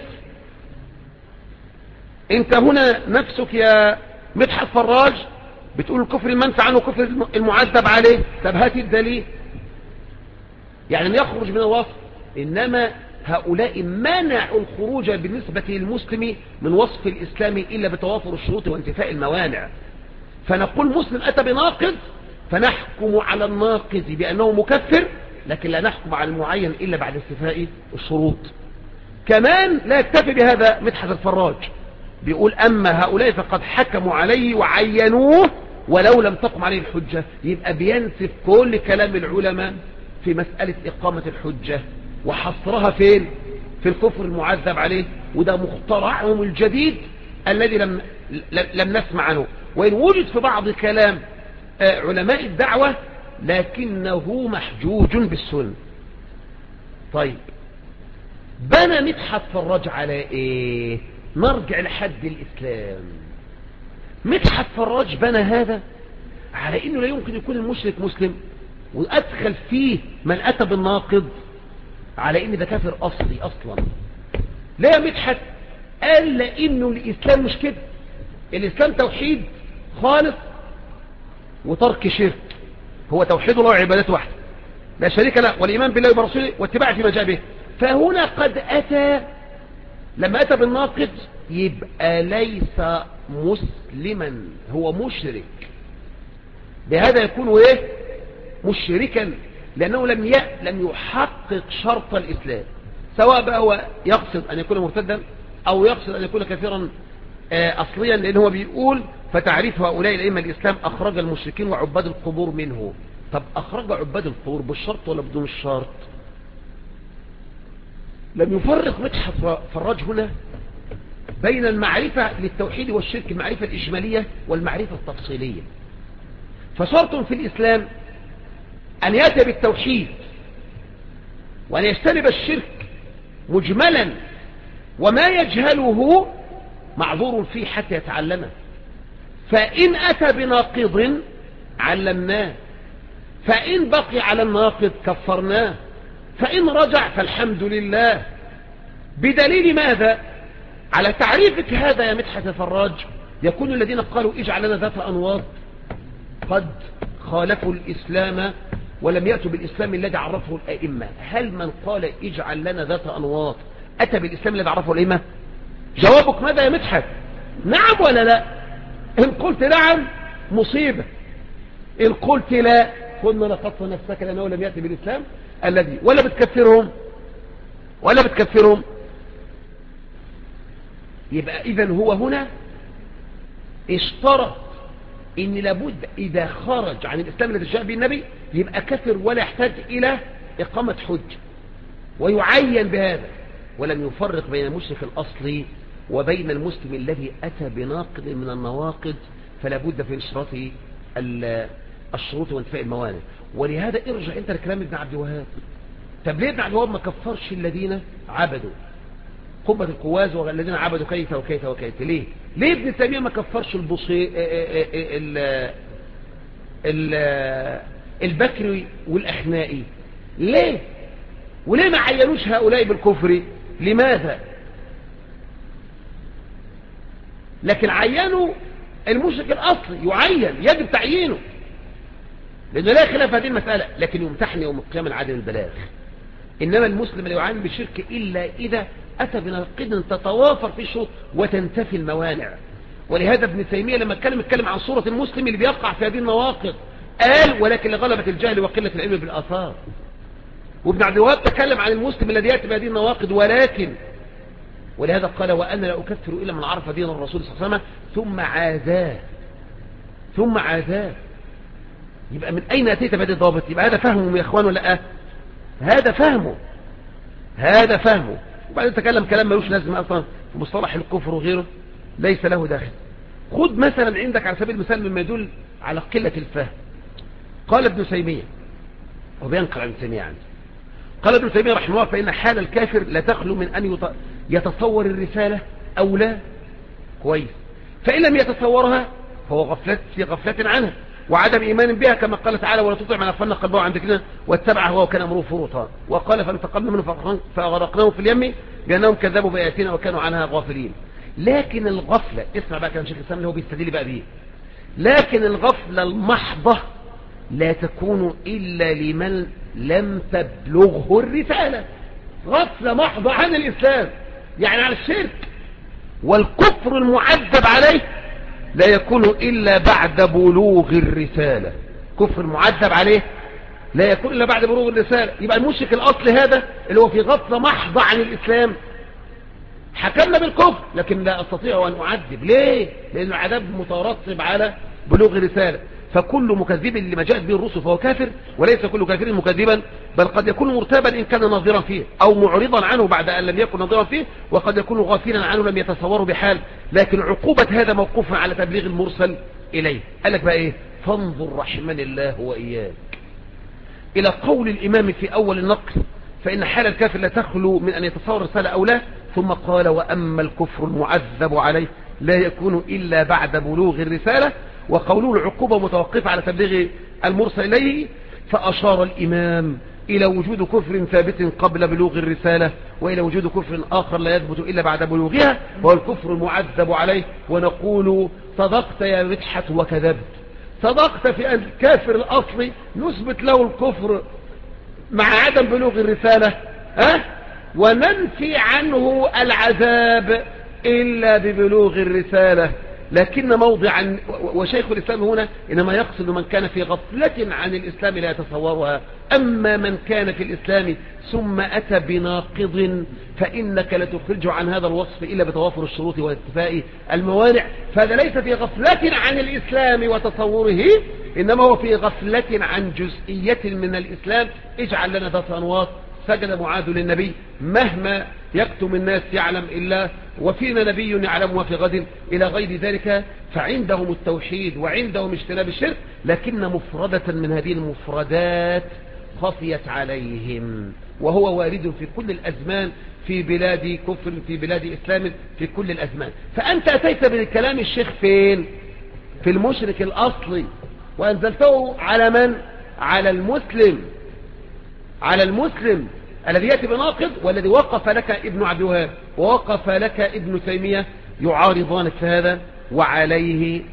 انت هنا نفسك يا مدحت فراج بتقول الكفر المنفى عنه كفر المعذب عليه. طب هات الدليل يعني يخرج من الوصف. انما هؤلاء منعوا الخروج بالنسبة للمسلم من وصف الإسلام إلا بتوافر الشروط وانتفاء الموانع. فنقول مسلم أتى بناقض فنحكم على الناقض بأنه مكفر لكن لا نحكم على المعين إلا بعد استيفاء الشروط. كمان لا يكتفي بهذا مدحت الفراج بيقول أما هؤلاء فقد حكموا عليه وعينوه ولو لم تقم عليه الحجة. يبقى بينسف كل كلام العلماء في مسألة إقامة الحجة وحصرها فين؟ في الكفر المعذب عليه. وده مخترعهم الجديد الذي لم نسمع عنه وإن وجد في بعض كلام علماء الدعوة لكنه محجوج بالسنة. طيب بنى مدحت فراج على ايه؟ نرجع لحد الإسلام. مدحت فراج بنى هذا على انه لا يمكن يكون المشرك مسلم وادخل فيه من اتى بالناقض على ان ده كافر اصلي اصلا. لا يا مدحت قال لانه الاسلام مش كده. الاسلام توحيد خالص وترك شرك. هو توحيد الله وعبادته واحده لا شريك له والايمان بالله وبرسوله واتباع فيما جاء به. فهنا قد اتى لما اتى بالناقض يبقى ليس مسلما هو مشرك. بهذا يكون ايه؟ مشركا لأنه لم يحقق شرط الإسلام سواء بقى هو يقصد أن يكون مرتدا أو يقصد أن يكون كافرا أصليا. لأن هو بيقول فتعريف هؤلاء الأئمة الإسلام أخرج المشركين وعباد القبور منه. طب أخرج عباد القبور بالشرط ولا بدون الشرط؟ لم يفرق مدحت فراج هنا بين المعرفة للتوحيد والشرك المعرفة الإجمالية والمعرفة التفصيلية. فشرط في الإسلام أن يأتي بالتوحيد وأن يجتنب الشرك مجملا وما يجهله معذور فيه حتى يتعلمه. فإن أتى بناقض علمناه فإن بقي على الناقض كفرناه فإن رجع فالحمد لله. بدليل ماذا؟ على تعريفك هذا يا مدحت فراج يكون الذين قالوا اجعل لنا ذات أنواط قد خالفوا الإسلام ولم يأتوا بالإسلام الذي عرفه الأئمة. هل من قال اجعل لنا ذات أنواط أتى بالإسلام الذي عرفه الأئمة؟ جوابك ماذا يا مدحت؟ نعم ولا لا؟ إن قلت نعم مصيبة، إن قلت لا كنا نقص نفسك لأنه لم يأتي بالإسلام الذي ولا بتكفرهم. يبقى إذن هو هنا اشترط إن لابد إذا خرج عن الإسلام الذي جاء به النبي يبقى كافر ولا يحتاج إلى إقامة حج ويعين بهذا، ولم يفرق بين المشرك الأصلي وبين المسلم الذي أتى بناقض من النواقض، فلا بد في إشراط الشروط وانتفاء الموانع. ولهذا ارجع انت لكلام ابن عبد الوهاب. طب ليه ابن عبد الوهاب ما كفرش الذين عبدوا قبة القواز والذين عبدوا كيف وكيف وكيف؟ ليه ابن تيمية ما كفرش البكري والأخنائي؟ ليه؟ وليه ما عينوش هؤلاء بالكفر؟ لماذا؟ لكن عينوا المشرك الأصلي، يعين، يجب تعيينه، لأنه لا خلاف هذه المسألة، لكن يمتحن يوم القيامة العدل البلاغ. إنما المسلم لا يعين بالشرك إلا إذا أتى بنقيض تتوافر في الشروط وتنتفي الموانع. ولهذا ابن تيمية لما اتكلم عن صورة المسلم اللي بيقع في هذه النواقض قال ولكن لغلبة الجهل وقلة العلم بالآثار. وابن عبد الوهاب تكلم عن المسلم الذي يأتي بهذه النواقض ولهذا قال وأنا لا أكفر إلا من عرف دين الرسول صلى الله عليه وسلم ثم عاداه. يبقى من أين أتيت بهذه الضوابط؟ يبقى هذا فهمه يا إخوان ولا هذا فهمه. وبعدين تكلم كلام ملوش لازمة أصلا في مصطلح الكفر وغيره ليس له داخل. خد مثلا عندك على سبيل المثال مما يدل على قلة الفهم. قال ابن تيمية وبينقل عن ابن تيمية عنه، قال ابن تيمية رحمه الله فإن حال الكافر لا تخلو من أن يتصور الرسالة أو لا، كويس، فإن لم يتصورها فهو في غفلة عنها وعدم إيمان بها، كما قال تعالى ولا تطع من أغفلنا قلبه عن ذكرنا واتبع هو وكان أمره فرطا، وقال فانتقمنا منه فأغرقناهم في اليم بأنهم كذبوا بآياتنا وكانوا عنها غافلين. لكن الغفلة، اسمع بقى كلام شيخ الإسلام اللي هو بيستدل بقى بيه، لكن الغفلة المحضة لا تكون إلا لمن لم تبلغه الرسالة. غفلة محضة عن الإسلام يعني على الشرك، والكفر المعذب عليه لا يكون إلا بعد بلوغ الرسالة. كفر المعذب عليه لا يكون إلا بعد بلوغ الرسالة. يبقى المشرك الأصل هذا اللي هو في غفلة محضة عن الإسلام حكمنا بالكفر، لكن لا أستطيع أن أعذب. ليه؟ لأن العذاب مترتب على بلوغ الرسالة. فكل مكذب لما جاءت به الرسل فهو كافر، وليس كل كافر مكذبا، بل قد يكون مرتابا إن كان ناظرا فيه أو معرضا عنه بعد أن لم يكن ناظرا فيه، وقد يكون غافلا عنه لم يتصوره بحال. لكن عقوبة هذا موقوف على تبليغ المرسل إليه. قال لك بقى إيه؟ فانظر رحمني الله وإياك إلى قول الإمام في أول النقل فإن حال الكافر لا تخلو من أن يتصور رسالة أو لا، ثم قال وأما الكفر المعذب عليه لا يكون إلا بعد بلوغ الرسالة، وقوله العقوبة متوقفة على تبليغ المرسل إليه، فأشار الإمام إلى وجود كفر ثابت قبل بلوغ الرسالة وإلى وجود كفر آخر لا يثبت إلا بعد بلوغها وهو الكفر المعذب عليه. ونقول صدقت يا مدحت وكذبت. صدقت في أن الكافر الأصلي نثبت له الكفر مع عدم بلوغ الرسالة، وننفي عنه العذاب إلا ببلوغ الرسالة. لكن موضعا وشيخ الإسلام هنا إنما يقصد من كان في غفلة عن الإسلام لا يتصورها. أما من كان في الإسلام ثم أتى بناقض فإنك لتخرج عن هذا الوصف إلا بتوافر الشروط واتفاء الموانع، فهذا ليس في غفلة عن الإسلام وتصوره، إنما هو في غفلة عن جزئية من الإسلام. اجعل لنا ذات أنواط. سجد معاذ للنبي مهما يكتم الناس يعلم إلا وفينا نبي يعلم وفي غد إلى غير ذلك. فعندهم التوحيد وعندهم اجتناب الشرك، لكن مفردة من هذه المفردات خفيت عليهم، وهو وارد في كل الأزمان، في بلاد كفر في بلاد إسلام، في كل الأزمان. فأنت أتيت بالكلام الشيخ فين؟ في المشرك الأصلي، وأنزلته على من؟ على المسلم الذي يأتي بناقض، والذي وقف لك ابن عبد الوهاب ووقف لك ابن تيمية يعارضانك في هذا، وعليه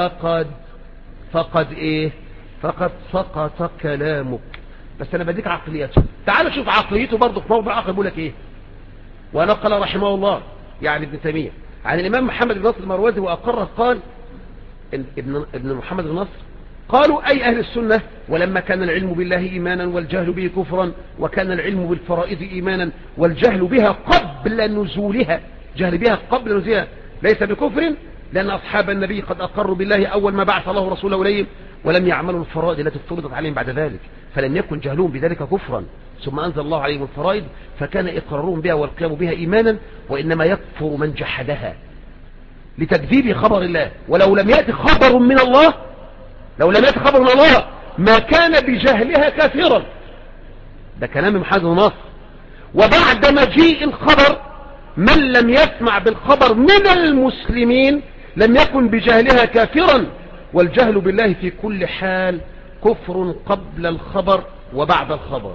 فقد سقط كلامك. بس أنا بديك عقليته، تعال شوف عقليته برضه في موضع آخر. بقول لك إيه؟ ونقل رحمه الله يعني ابن تيمية عن الإمام محمد بن نصر المروزي وأقره، قال ابن محمد بن نصر قالوا أي أهل السنة ولما كان العلم بالله إيمانا والجهل به كفرا، وكان العلم بالفرائض إيمانا والجهل بها قبل نزولها، جهل بها قبل نزولها ليس بكفر، لأن أصحاب النبي قد أقروا بالله أول ما بعث الله رسوله إليهم ولم يعملوا الفرائض التي افترضت عليهم بعد ذلك، فلم يكن جهلهم بذلك كفرا، ثم أنزل الله عليهم الفرائض فكان إقرارهم بها والقيام بها إيمانا، وإنما يكفر من جحدها لتكذيب خبر الله. ولو لم يأتي خبر من الله، لو لم يأتي خبر من الله ما كان بجهلها كافرا. ده كلام محمد بن نصر. وبعد مجيء الخبر من لم يسمع بالخبر من المسلمين لم يكن بجهلها كافرا، والجهل بالله في كل حال كفر قبل الخبر وبعد الخبر.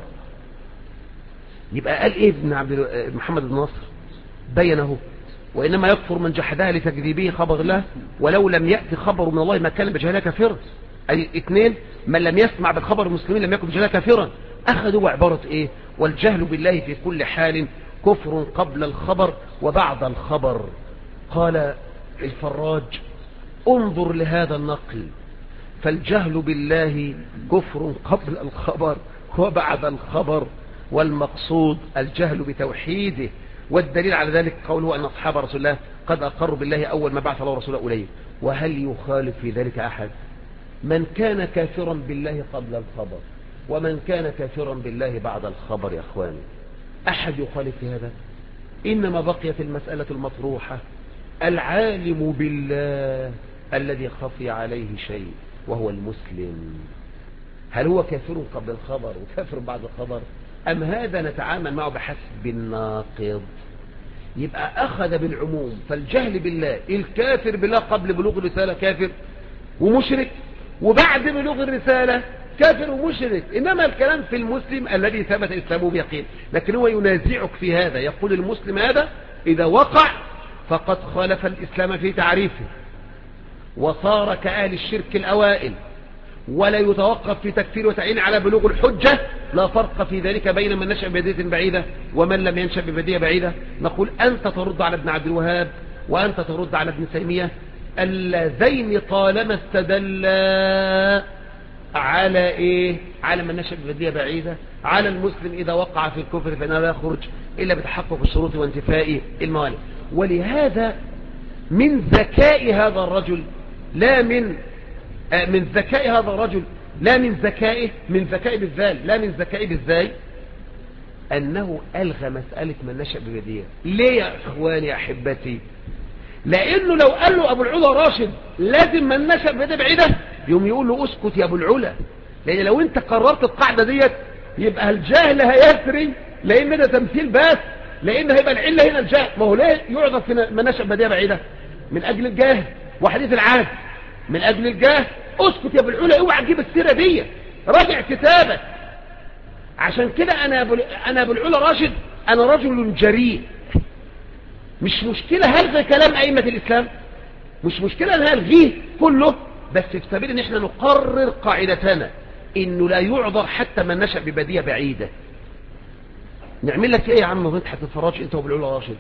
يبقى قال ايه ابن محمد بن نصر؟ بينه وإنما يكفر من جحدها لتكذيبه خبر الله، ولو لم يأتي خبر من الله ما كان بجهلها كافرا. أي اثنين، من لم يسمع بالخبر المسلمين لم يكن بجهلها كافرا. أخذوا عبارة ايه؟ والجهل بالله في كل حال كفر قبل الخبر وبعد الخبر. قال الفراج انظر لهذا النقل، فالجهل بالله كفر قبل الخبر وبعد الخبر، والمقصود الجهل بتوحيده. والدليل على ذلك قوله أن أصحاب رسول الله قد أقروا بالله أول ما بعث الله رسوله إليه. وهل يخالف في ذلك أحد؟ من كان كافرا بالله قبل الخبر ومن كان كافرا بالله بعد الخبر يا أخواني، أحد يخالف في هذا؟ إنما بقيت المسألة المطروحة العالم بالله الذي خفي عليه شيء وهو المسلم، هل هو كافر قبل الخبر وكافر بعد الخبر، أم هذا نتعامل معه بحسب الناقض؟ يبقى أخذ بالعموم، فالجهل بالله الكافر بالله قبل بلوغ الرسالة كافر ومشرك، وبعد بلوغ الرسالة كافر ومشرك. إنما الكلام في المسلم الذي ثبت إسلامه بيقين. لكن هو ينازعك في هذا، يقول المسلم هذا إذا وقع فقد خالف الإسلام في تعريفه وصار كأهل الشرك الأوائل، ولا يتوقف في تكفير وتعيين على بلوغ الحجة. لا فرق في ذلك بين من نشأ ببدية بعيدة ومن لم ينشأ ببدية بعيدة. نقول أنت ترد على ابن عبد الوهاب وأنت ترد على ابن تيمية، اللذين طالما استدلا على إيه؟ على من نشأ ببدية بعيدة، على المسلم إذا وقع في الكفر فإنه لا يخرج إلا بتحقق الشروط وانتفاء الموانع. ولهذا من ذكاء هذا الرجل لا من ذكاء هذا الرجل لا من ذكائه، من ذكائه بالذال لا من ذكائه بالذاي، أنه ألغى مسألة من نشأ ببدية. ليه يا إخواني يا أحبتي؟ لأنه لو قال له أبو العلا راشد لازم من نشأ ببدية بعيدة، يوم يقول له اسكت يا أبو العلا، لأن لو أنت قررت القاعدة ديت يبقى الجهل هيسري، لأن ده تمثيل بس، لأن هيبقى العلة هنا الجهل. ما هو ليه يعرض في من نشأ ببدية بعيدة؟ من أجل الجهل. وحديث العهد من أجل الجهل. اسكت يا ابو العلا، اوعى تجيب السيره دي، راجع كتابك. عشان كده انا ابو العلا راشد، انا رجل جريء. مش مشكله هلغي كلام ائمه الاسلام، مش مشكله ان هلغيه كله، بس في سبيل ان احنا نقرر قاعدتنا انه لا يعذر حتى من نشأ ببديه بعيده. نعمل لك ايه يا عم مدحت الفراج انت وابو العلا راشد؟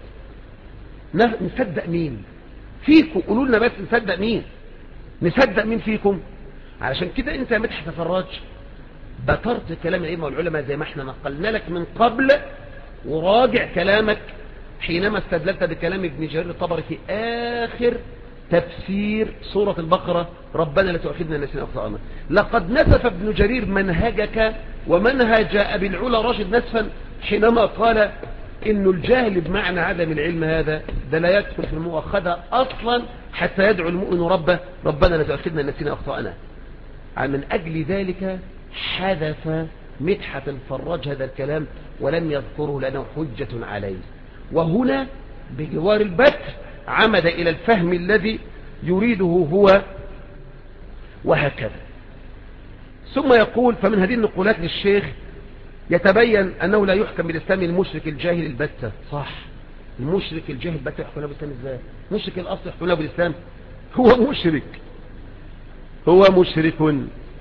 نصدق مين فيكم؟ قولوا لنا بس نصدق مين، نصدق مين فيكم؟ علشان كده انت يا مدحت فراج بطرت كلام الائمه والعلماء زي ما احنا نقلنا لك من قبل، وراجع كلامك حينما استدللت بكلام ابن جرير الطبري في اخر تفسير سورة البقرة: ربنا لا تؤاخذنا إن نسينا أخطأنا. لقد نسف ابن جرير منهجك ومنهج أبي العلا راشد نسفا حينما قال إن الجاهل بمعنى عدم العلم هذا ده لا يدخل في المؤاخذة أصلا حتى يدعو المؤمن ربنا لا تؤاخذنا إن نسينا أخطأنا. من أجل ذلك حذف مدحت الفراج هذا الكلام ولم يذكره لأنه حجة عليه. وهنا بجوار البتر عمد إلى الفهم الذي يريده هو، وهكذا. ثم يقول: فمن هذه النقولات للشيخ يتبين أنه لا يحكم بالإسلام المشرك الجاهل البتة. صح، المشرك الجاهل البتة يحكم له بالإسلام إزاي؟ مشرك الأصل يحكم له بالإسلام؟ هو مشرك، هو مشرك.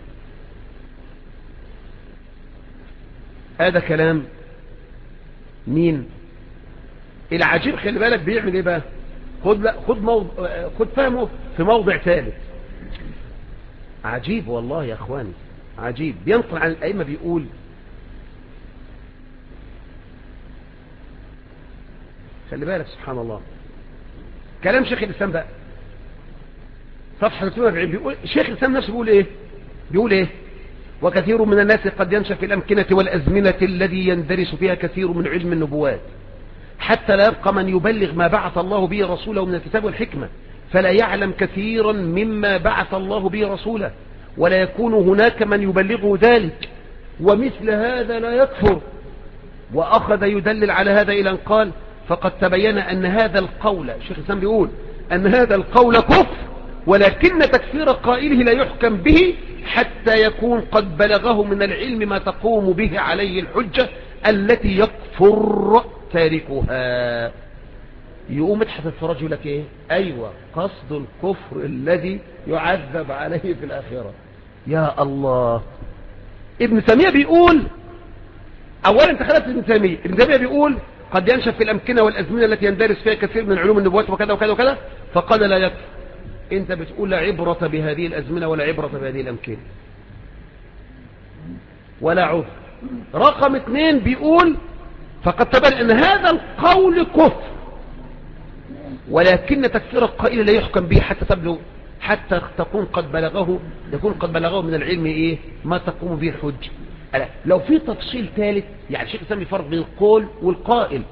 هذا كلام مين؟ العجيب خلي بالك بيعمل ايه بقى؟ خد فهمه في موضع ثالث. عجيب والله يا اخواني، عجيب. بينقل عن الائمه بيقول: خلي بالك سبحان الله، كلام شيخ الاسلام بقى صفحة 340 بيقول شيخ الإسلام نفسه بيقول إيه وكثير من الناس قد ينشأ في الأمكنة والأزمنة الذي يندرس فيها كثير من علم النبوات حتى لا يبقى من يبلغ ما بعث الله به رسوله من الكتاب والحكمة فلا يعلم كثيرا مما بعث الله به رسوله ولا يكون هناك من يبلغه ذلك ومثل هذا لا يكفر. وأخذ يدلل على هذا إلى أن قال فقد تبين أن هذا القول الشيخ الإسلام بيقول أن هذا القول كفر ولكن تكفير قائله لا يحكم به حتى يكون قد بلغه من العلم ما تقوم به عليه الحجة التي يكفر تاركها. يقوم مدحت الفراج يقول لك ايه ايوه قصد الكفر الذي يعذب عليه في الآخرة. يا الله ابن تيمية بيقول اولا انت خلفت ابن تيمية بيقول قد ينشأ في الأمكنة والأزمنة التي يندرس فيها كثير من علوم النبوات وكذا وكذا وكذا فقال لا يكفر. انت بتقول لا عبرة بهذه الأزمنة ولا عبرة بهذه الأمكنة ولا عذر. رقم 2 بيقول فقد تبين أن هذا القول كفر ولكن تكفير القائل لا يحكم به حتى يكون قد بلغه من العلم ايه ما تقوم به الحج. لو في تفصيل ثالث يعني الشيخ الإسلام فرق بين القول والقائل.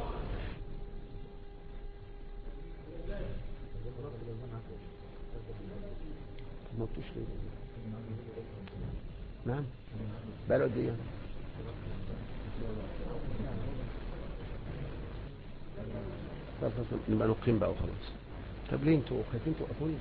نعم بقى له قد ايه نبقى نقيم بقى وخلاص. طب ليه انتوا خايفين توقفوني؟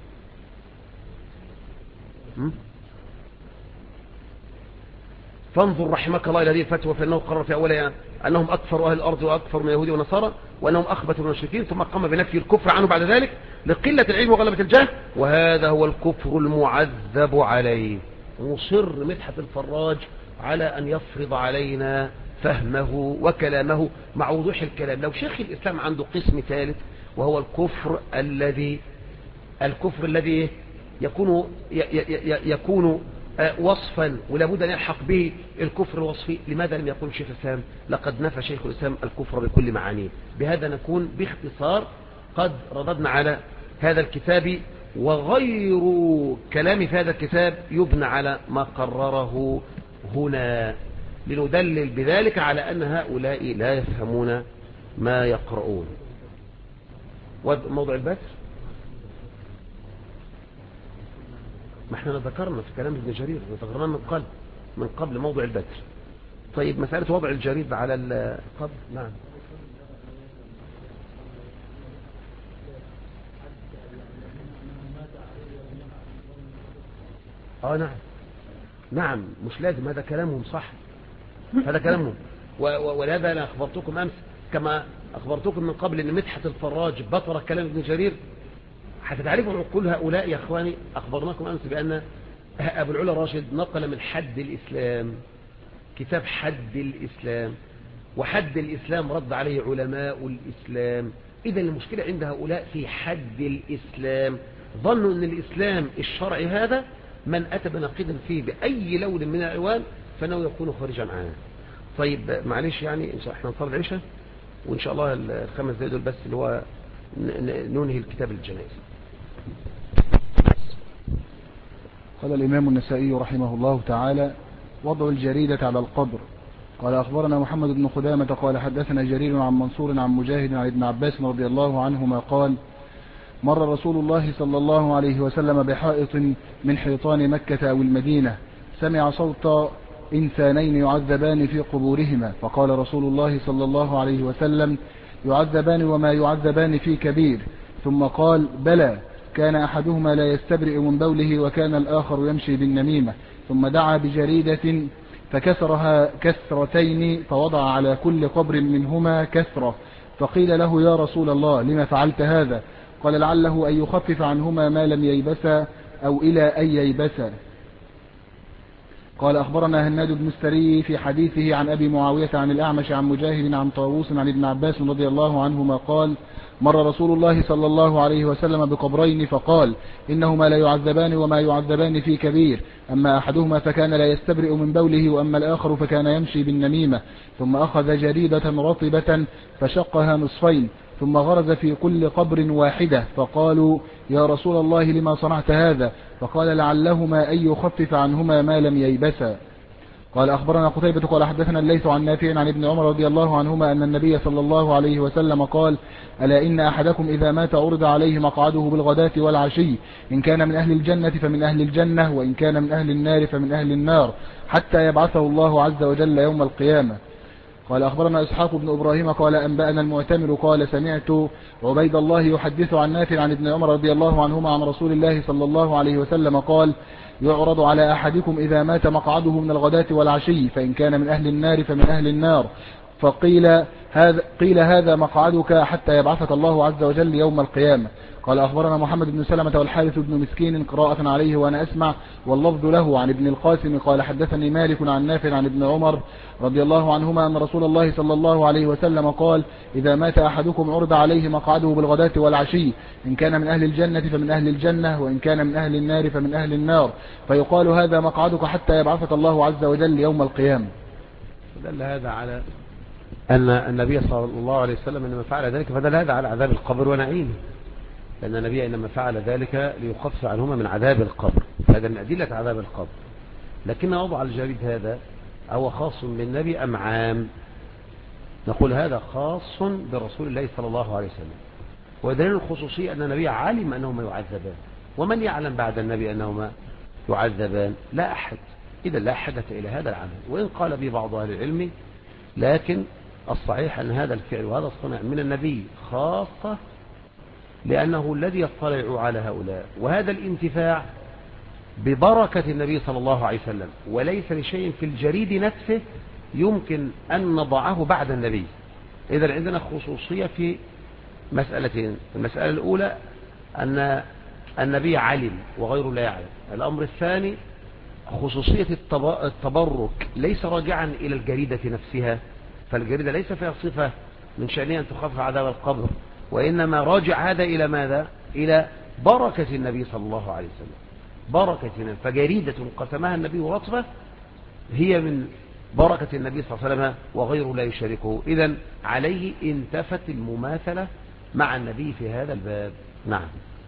فانظر رحمك الله الى هذه الفتوى فانه قرر في اولها انهم اكثر اهل الارض واكثر من اليهود والنصارى وانهم اخبث من المشركين ثم قام بنفي الكفر عنه بعد ذلك لقله العلم وغلبه الجهل وهذا هو الكفر المعذب عليه. مصر مدحت الفراج على ان يفرض علينا فهمه وكلامه مع وضوح الكلام. لو شيخ الاسلام عنده قسم ثالث وهو الكفر الذي يكون وصفا ولابد أن يلحق به الكفر الوصفي، لماذا لم يقول شيخ الإسلام لقد نفى شيخ الإسلام الكفر بكل معانيه؟ بهذا نكون باختصار قد رددنا على هذا الكتاب، وغير كلام في هذا الكتاب يبنى على ما قرره هنا، لندلل بذلك على أن هؤلاء لا يفهمون ما يقرؤون. موضع البتر ما احنا ذكرنا في كلام ابن جرير ذكرناه من قبل موضع البتر. طيب مسألة وضع الجريد على القبر. نعم نعم مش لازم، هذا كلامهم صح، هذا كلامهم. ولهذا أنا أخبرتكم أمس كما أخبرتكم من قبل أن مدحت الفراج بطر كلام ابن جرير. هتتعرفوا عقول هؤلاء يا أخواني. أخبرناكم أمس بأن أبو العلا راشد نقل من حد الإسلام كتاب حد الإسلام، وحد الإسلام رد عليه علماء الإسلام. إذا المشكلة عند هؤلاء في حد الإسلام، ظنوا أن الإسلام الشرعي هذا من أتى بنقيض فيه بأي لون من الألوان فإنه يكون خارجا عنه. طيب معلش يعني احنا نصلي العشاء وإن شاء الله الخمس دقايق دول بس اللي هو ننهي الكتاب الجنائز. قال الإمام النسائي رحمه الله تعالى: وضع الجريدة على القبر. قال أخبرنا محمد بن خدامة قال حدثنا جرير عن منصور عن مجاهد عن ابن عباس رضي الله عنهما قال: مر رسول الله صلى الله عليه وسلم بحائط من حيطان مكة أو المدينة، سمع صوت إنسانين يعذبان في قبورهما، فقال رسول الله صلى الله عليه وسلم: يعذبان وما يعذبان في كبير. ثم قال: بلى، كان أحدهما لا يستبرئ من بوله وكان الآخر يمشي بالنميمة. ثم دعا بجريدة فكسرها كسرتين فوضع على كل قبر منهما كسرة، فقيل له: يا رسول الله، لما فعلت هذا؟ قال: لعله أن يخفف عنهما ما لم ييبسا أو إلى أن ييبسا. قال أخبرنا هناد بن السري في حديثه عن أبي معاوية عن الأعمش عن مجاهد عن طاووس عن ابن عباس رضي الله عنهما قال: مر رسول الله صلى الله عليه وسلم بقبرين فقال: إنهما لا يعذبان وما يعذبان في كبير، أما أحدهما فكان لا يستبرئ من بوله وأما الآخر فكان يمشي بالنميمة. ثم أخذ جريدة رطبة فشقها نصفين ثم غرز في كل قبر واحدة، فقالوا يا رسول الله لما صنعت هذا؟ فقال لعلهما أن يخفف عنهما ما لم ييبسا. قال أخبرنا قتيبة قال حدثنا الليث عن نافع عن ابن عمر رضي الله عنهما أن النبي صلى الله عليه وسلم قال ألا إن أحدكم إذا مات عرض عليه مقعده بالغداة والعشي، إن كان من أهل الجنة فمن أهل الجنة، وإن كان من أهل النار فمن أهل النار، حتى يبعثه الله عز وجل يوم القيامة. قال أخبرنا إسحاق بن إبراهيم قال أنبأنا المعتمر قال سمعت عبيد الله يحدث عن نافع عن ابن عمر رضي الله عنهما عن رسول الله صلى الله عليه وسلم قال يعرض على أحدكم إذا مات مقعده من الغداة والعشي، فإن كان من أهل النار فمن أهل النار، قيل هذا مقعدك حتى يبعثك الله عز وجل يوم القيامة. قال أخبرنا محمد بن سلمة والحارث بن مسكين قراءة عليه وأنا أسمع، واللفظ له عن ابن القاسم قال حدثني مالك عن نافع عن ابن عمر رضي الله عنهما أن رسول الله صلى الله عليه وسلم قال إذا مات أحدكم عرض عليه مقعده بالغداة والعشي، إن كان من أهل الجنة فمن أهل الجنة، وإن كان من أهل النار فمن أهل النار، فيقال هذا مقعدك حتى يبعثك الله عز وجل يوم القيامة. دل هذا على أن النبي صلى الله عليه وسلم إنما فعل ذلك فدل هذا على عذاب القبر ونعيمه، لأن النبي إنما فعل ذلك ليخفف عنهما من عذاب القبر، هذا من أدلة عذاب القبر. لكن وضع الجريد هذا هو خاص بالنبي أم عام؟ نقول هذا خاص برسول الله صلى الله عليه وسلم، ودليل الخصوصية أن النبي علم أنهما يعذبان، ومن يعلم بعد النبي أنهما يعذبان؟ لا أحد. إذا لا حدث إلى هذا العمل، وإن قال به بعض أهل العلم، لكن الصحيح أن هذا الفعل وهذا الصنع من النبي خاصة، لأنه الذي يطلع على هؤلاء، وهذا الانتفاع ببركة النبي صلى الله عليه وسلم، وليس لشيء في الجريد نفسه يمكن أن نضعه بعد النبي. إذا عندنا خصوصية في مسألتين: المسألة الأولى أن النبي علم وغيره لا يعلم. الأمر الثاني خصوصية التبرك ليس راجعا إلى الجريدة نفسها، فالجريدة ليس فيها صفة من شأنها أن تخفف عذاب القبر، وإنما راجع هذا إلى ماذا؟ إلى بركة النبي صلى الله عليه وسلم، بركة. فجريدة قسمها النبي رطبة هي من بركة النبي صلى الله عليه وسلم وغيره لا يشاركه. إذن عليه انتفت المماثلة مع النبي في هذا الباب. نعم.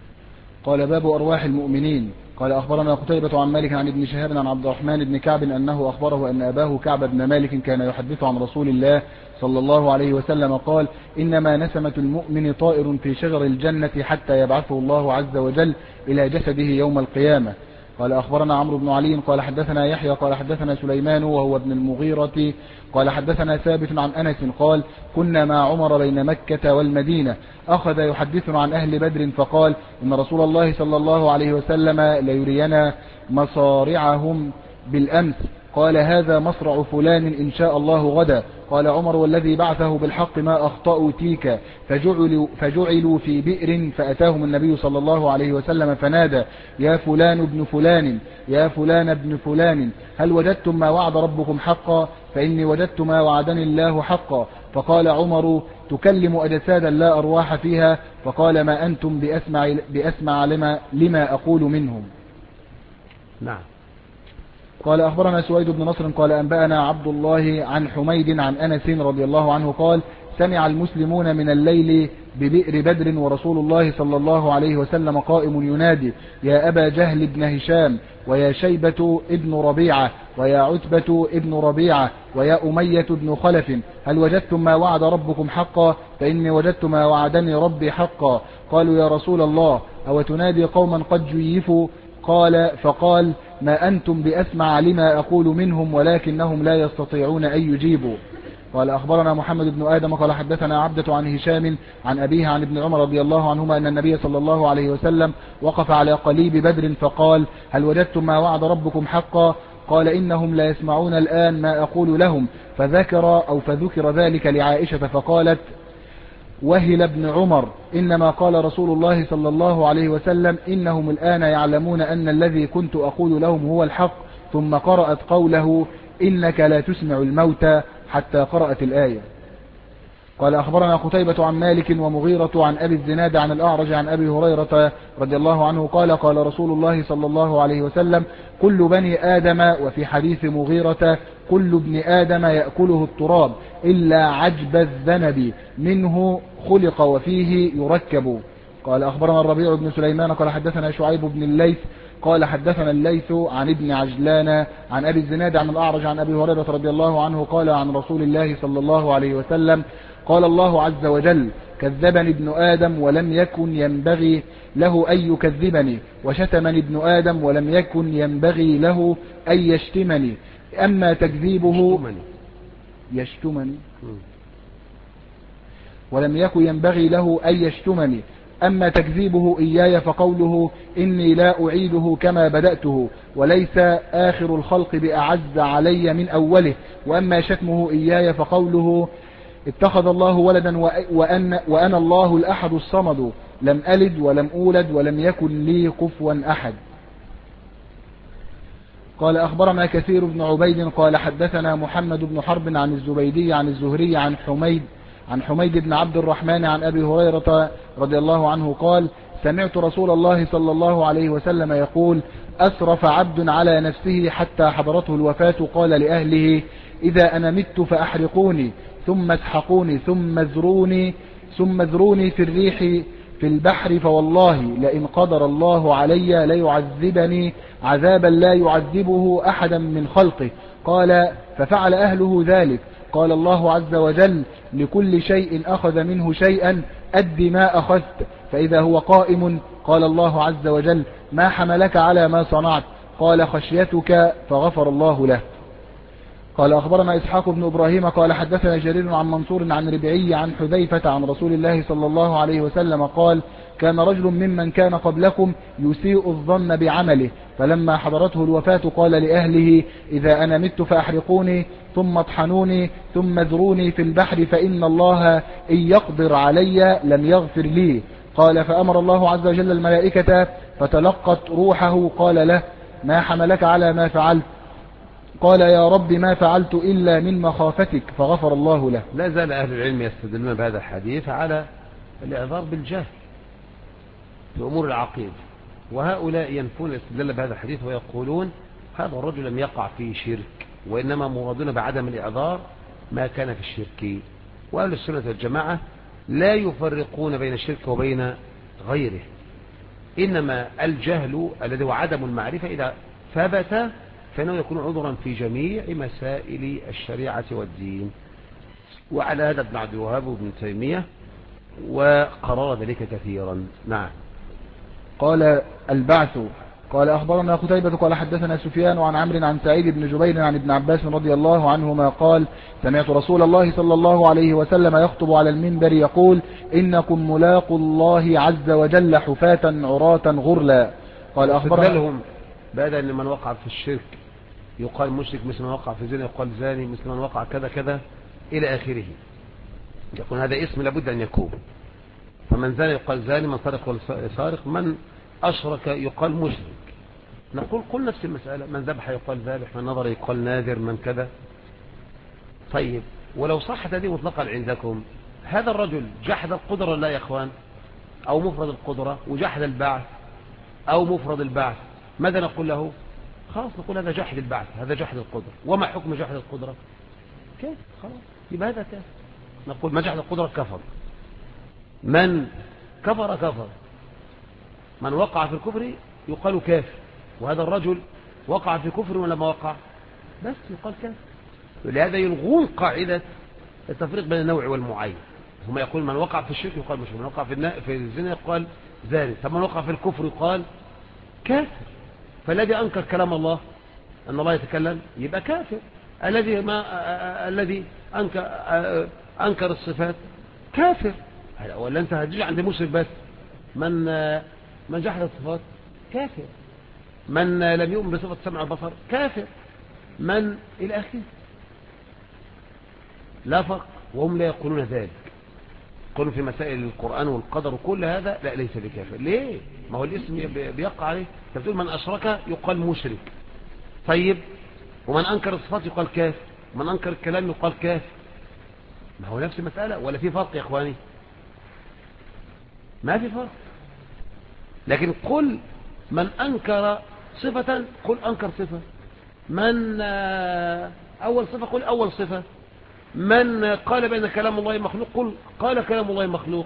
قال باب أرواح المؤمنين. قال أخبرنا قتيبة عن مالك عن ابن شهاب عن عبد الرحمن بن كعب أنه أخبره أن أباه كعب بن مالك كان يحدث عن رسول الله صلى الله عليه وسلم قال إنما نسمة المؤمن طائر في شجر الجنة حتى يبعثه الله عز وجل إلى جسده يوم القيامة. قال أخبرنا عمرو بن علي قال حدثنا يحيى قال حدثنا سليمان وهو ابن المغيرة قال حدثنا ثابت عن أنس قال كنا مع عمر بين مكة والمدينة، أخذ يحدثنا عن أهل بدر فقال إن رسول الله صلى الله عليه وسلم ليرينا مصارعهم بالأمس، قال هذا مصرع فلان إن شاء الله غدا. قال عمر والذي بعثه بالحق ما أخطأوا تيك، فجعلوا في بئر، فأتاهم النبي صلى الله عليه وسلم فنادى يا فلان ابن فلان يا فلان ابن فلان هل وجدتم ما وعد ربكم حقا؟ فإني وجدت ما وعدني الله حقا. فقال عمر تكلم أجسادا لا أرواح فيها؟ فقال ما أنتم بأسمع لما أقول منهم. نعم. قال أخبرنا سويد بن نصر قال أنبأنا عبد الله عن حميد عن أنس رضي الله عنه قال سمع المسلمون من الليل ببئر بدر ورسول الله صلى الله عليه وسلم قائم ينادي يا أبا جهل بن هشام ويا شيبة ابن ربيعة ويا عتبة ابن ربيعة ويا أمية بن خلف هل وجدتم ما وعد ربكم حقا؟ فإني وجدت ما وعدني ربي حقا. قالوا يا رسول الله أو تنادي قوما قد جيفوا؟ فقال ما أنتم بأسمع لما أقول منهم ولكنهم لا يستطيعون أن يجيبوا. قال أخبرنا محمد بن آدم قال حدثنا عبدة عن هشام عن أبيه عن ابن عمر رضي الله عنهما أن النبي صلى الله عليه وسلم وقف على قليب بدر فقال هل وجدتم ما وعد ربكم حقا؟ قال إنهم لا يسمعون الآن ما أقول لهم، فذكر ذلك لعائشة فقالت وهل ابن عمر إنما قال رسول الله صلى الله عليه وسلم إنهم الآن يعلمون أن الذي كنت أقول لهم هو الحق. ثم قرأت قوله إنك لا تسمع الموتى حتى قرأت الآية. قال أخبرنا قتيبة عن مالك ومغيرة عن أبي الزناد عن الأعرج عن أبي هريرة رضي الله عنه قال قال رسول الله صلى الله عليه وسلم كل بني آدم، وفي حديث مغيرة كل ابن آدم يأكله التراب إلا عجب الذنب منه خلق وفيه يركب. قال أخبرنا الربيع بن سليمان قال حدثنا شعيب بن الليث قال حدثنا الليث عن ابن عجلان عن أبي الزناد عن الأعرج عن أبي هريرة رضي الله عنه قال عن رسول الله صلى الله عليه وسلم قال الله عز وجل كذبني ابن آدم ولم يكن ينبغي له أن يكذبني، وشتمني ابن آدم ولم يكن ينبغي له أن يشتمني، أما تكذيبه يشتمني ولم يكن ينبغي له أن يشتمني، أما تكذيبه إياي فقوله إني لا أعيده كما بدأته وليس آخر الخلق بأعز علي من أوله، وأما شتمه إياي فقوله اتخذ الله ولدا وأنا الله الأحد الصمد لم ألد ولم أولد ولم يكن لي كفوا أحد. قال أخبرنا كثير بن عبيد قال حدثنا محمد بن حرب عن الزبيدي عن الزهري عن حميد بن عبد الرحمن عن أبي هريرة رضي الله عنه قال سمعت رسول الله صلى الله عليه وسلم يقول أسرف عبد على نفسه حتى حضرته الوفاة قال لأهله إذا أنا مت فأحرقوني ثم اسحقوني ثم ذروني في الريح في البحر فوالله لئن قدر الله علي ليعذبني عذابا لا يعذبه أحدا من خلقه. قال ففعل أهله ذلك. قال الله عز وجل لكل شيء أخذ منه شيئا أد ما أخذت، فإذا هو قائم قال الله عز وجل ما حملك على ما صنعت؟ قال خشيتك، فغفر الله له. قال أخبرنا إسحاق بن إبراهيم قال حدثنا جرير عن منصور عن ربعي عن حذيفة عن رسول الله صلى الله عليه وسلم قال كان رجل ممن كان قبلكم يسيء الظن بعمله، فلما حضرته الوفاة قال لأهله إذا أنا مت فأحرقوني ثم اطحنوني ثم ذروني في البحر فإن الله إن يقدر علي لم يغفر لي. قال فأمر الله عز وجل الملائكة فتلقت روحه. قال له ما حملك على ما فعلت؟ قال يا رب ما فعلت إلا من مخافتك، فغفر الله له. لا زال أهل العلم يستدلون بهذا الحديث على الإعذار بالجهل في أمور العقيدة، وهؤلاء ينفون الاستدلال بهذا الحديث ويقولون هذا الرجل لم يقع في شرك، وإنما مرادون بعدم الإعذار ما كان في الشرك. وأهل السنة والجماعة لا يفرقون بين الشرك وبين غيره، إنما الجهل الذي هو عدم المعرفة إذا ثبت فإنه يكون عذرا في جميع مسائل الشريعة والدين. وعلى هذا ابن عبد الوهاب وابن تيمية وقرر ذلك كثيرا. نعم. قال البعث. قال أخبرنا قتيبة قال حدثنا سفيان عن عمرو عن سعيد بن جبير عن ابن عباس رضي الله عنهما قال سمعت رسول الله صلى الله عليه وسلم يخطب على المنبر يقول إنكم ملاقوا الله عز وجل حفاة عراة غرلا. قال أخبرنا بعد أن من وقع في الشرك يقال مشرك، مثل من وقع في الزنا يقال زاني، مثل من وقع كذا كذا إلى آخره، يكون هذا اسم لابد أن يكون. فمن زاني يقال زاني، من سرق يقال سارق، من أشرك يقال مشرك. نقول كل نفس المسألة، من ذبح يقال ذابح، من نظر يقال ناذر، من كذا. طيب ولو صحت هذه مطلقا عندكم، هذا الرجل جحد القدرة لا يا إخوان، أو مفرد القدرة، وجحد البعث أو مفرد البعث، ماذا نقول له؟ خلاص نقول هذا جحد البعث، هذا جحد القدرة. وما حكم جحد القدرة؟ كيف؟ خلاص يبقى هذا كافر. نقول ما جحد القدرة كفر، من كفر كفر، من وقع في الكفر يقال كافر، وهذا الرجل وقع في كفر ولا ما وقع؟ بس يقال كافر. ولهذا يلغون قاعدة التفريق بين النوع والمعين. هم يقول من وقع في الشرك يقال مشرك، من وقع في الزنا يقال زاني، طب من وقع في الكفر يقال كافر. فالذي أنكر كلام الله أن الله يتكلم يبقى كافر. الذي أنكر الصفات كافر. ولا أنت هتجي عند مشرك بس؟ من جحد الصفات كافر، من لم يؤمن بصفة السمع والبصر كافر، من إلى آخره. لا فرق، وهم لا يقولون ذلك. يقولون في مسائل القرآن والقدر وكل هذا لا، ليس بكافر. ليه؟ ما هو الاسم بيقع عليه. تقول من أشرك يقال مشرك، طيب ومن أنكر الصفات يقال كافر، ومن أنكر الكلام يقال كافر. ما هو نفس المسألة، ولا في فرق يا إخواني؟ ما في فرق. لكن قل من أنكر صفة، قل أنكر صفة، من أول صفة قل أول صفة. من قال بأن كلام الله مخلوق قل قال كلام الله مخلوق،